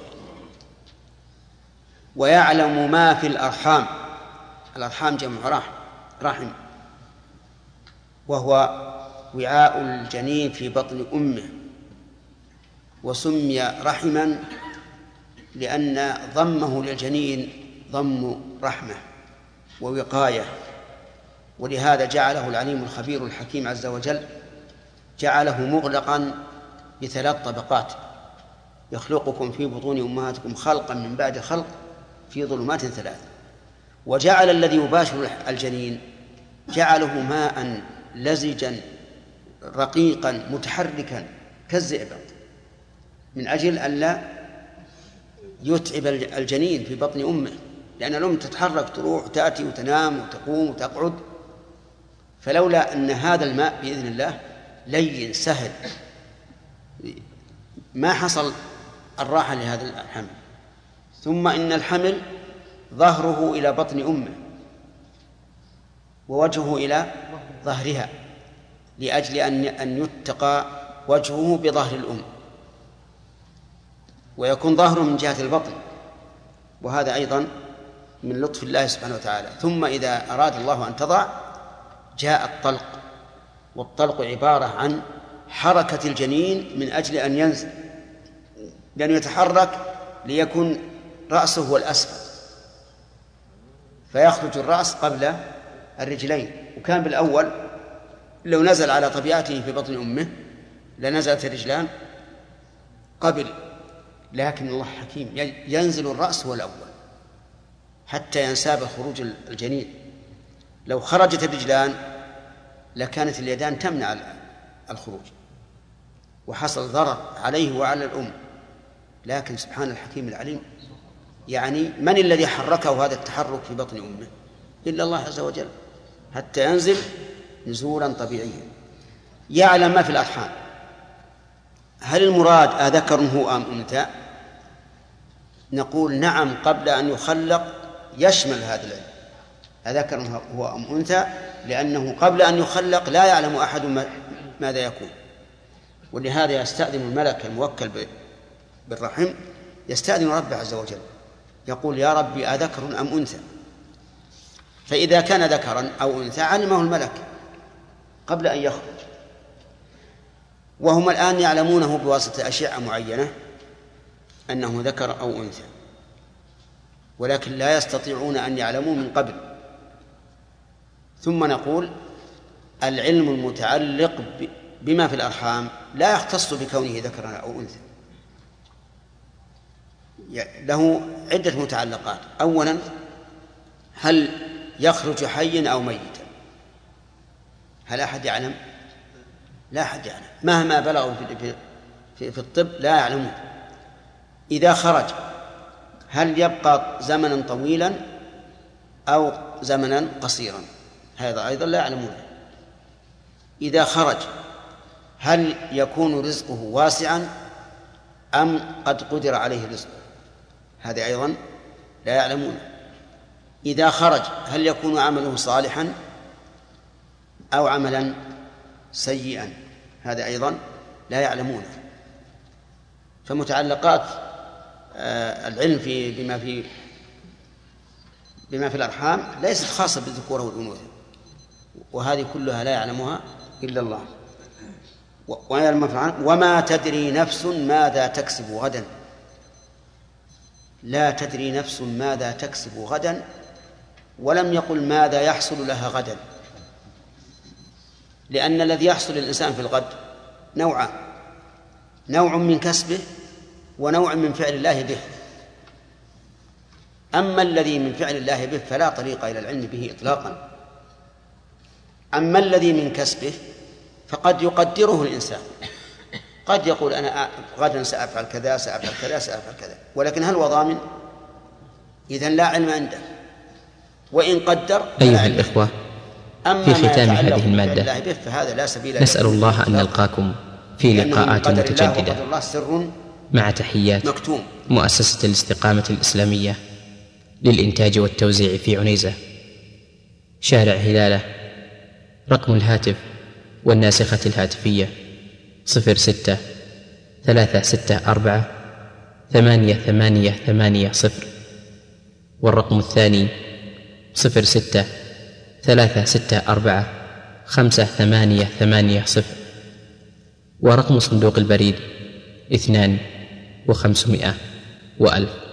ويعلم ما في الأرحام، الأرحام جمع رحم رحم وهو وعاء الجنين في بطن أمه، وسمي رحما لأن ضمه للجنين ضم رحمة ووقاية. ولهذا جعله العليم الخبير الحكيم عز وجل جعله مغلقا بثلاث طبقات: يخلقكم في بطون أمهاتكم خلقا من بعد خلق في ظلمات ثلاث. وجعل الذي يباشر الجنين جعله ماء لزجا رقيقا متحركا كالزئبق، من أجل ألا يتعب الجنين في بطن أمه، لأن الأم تتحرك تروح تأتي وتنام وتقوم وتقعد. فلولا أن هذا الماء بإذن الله لين سهل ما حصل الراحة لهذا الحمل. ثم إن الحمل ظهره إلى بطن أمه ووجهه إلى ظهرها، لأجل أن يتقى وجهه بظهر الأم، ويكون ظهره من جهة البطن، وهذا أيضا من لطف الله سبحانه وتعالى. ثم إذا أراد الله أن تضع جاء الطلق، والطلق عبارة عن حركة الجنين من أجل أن ينزل، لأنه يتحرك ليكون رأسه هو الأسفل، فيخرج الرأس قبل الرجلين. وكان بالأول لو نزل على طبيعته في بطن أمه لنزلت الرجلان قبل، لكن الله حكيم ينزل الرأس هو الأول حتى ينساب خروج الجنين. لو خرجت الرجلان لكانت اليدان تمنع الخروج وحصل ضرر عليه وعلى الأم. لكن سبحان الحكيم العليم، يعني من الذي حركه هذا التحرك في بطن أمه إلا الله عز وجل حتى ينزل نزولا طبيعيا. يعلم ما في الأرحام، هل المراد أذكر هو أم أنثى؟ نقول نعم، قبل أن يخلق يشمل هذا العلم، أذكر هو أم أنثى، لأنه قبل أن يخلق لا يعلم أحد ماذا يكون. ولهذا يستأذن الملك الموكل بالرحم، يستأذن ربه عز وجل، يقول يا ربي أذكر أم أنثى؟ فإذا كان ذكرا أو أنثى علمه الملك قبل أن يخرج. وهم الآن يعلمونه بواسطة أشعة معينة أنه ذكر أو أنثى، ولكن لا يستطيعون أن يعلموا من قبل. ثم نقول العلم المتعلق بما في الأرحام لا يختص بكونه ذكرا أو أنثى، له عدة متعلقات. أولا، هل يخرج حيا أو ميتا؟ هل أحد يعلم؟ لا أحد يعلم، مهما بلغوا في, في, في الطب لا يعلمون. إذا خرج هل يبقى زمنا طويلا أو زمنا قصيرا؟ هذا أيضا لا يعلمون. إذا خرج هل يكون رزقه واسعا أم قد قدر عليه رزقه؟ هذا أيضا لا يعلمون. إذا خرج هل يكون عمله صالحا أو عملا سيئا؟ هذا أيضا لا يعلمون. فمتعلقات العلم في بما في بما في الأرحام ليست خاصة بالذكور والأنوثة، وهذه كلها لا يعلمها إلا الله. وما تدري نفس ماذا تكسب غدا، لا تدري نفس ماذا تكسب غدا، ولم يقل ماذا يحصل لها غدا، لأن الذي يحصل للإنسان في الغد نوعان: نوع من كسبه ونوع من فعل الله به. أما الذي من فعل الله به فلا طريق إلى العلم به إطلاقا. أما الذي من كسبه فقد يقدره الإنسان، قد يقول أنا غدا سأفعل كذا سأفعل كذا سأفعل كذا، ولكن هل هو ضامن؟ إذن لا علم عنده، وإن قدر. أيها الإخوة، في ختام هذه المادة نسأل الله أن نلقاكم في لقاءات متجددة، مع تحيات مؤسسة الاستقامة الإسلامية للإنتاج والتوزيع في عنيزة، شارع هلالة. رقم الهاتف والناسخة الهاتفية صفر ستة ثلاثة ستة أربعة ثمانية ثمانية ثمانية صفر، والرقم الثاني صفر ستة ثلاثة ستة أربعة خمسة ثمانية ثمانية صفر، ورقم صندوق البريد اثنان وخمسمائة وألف.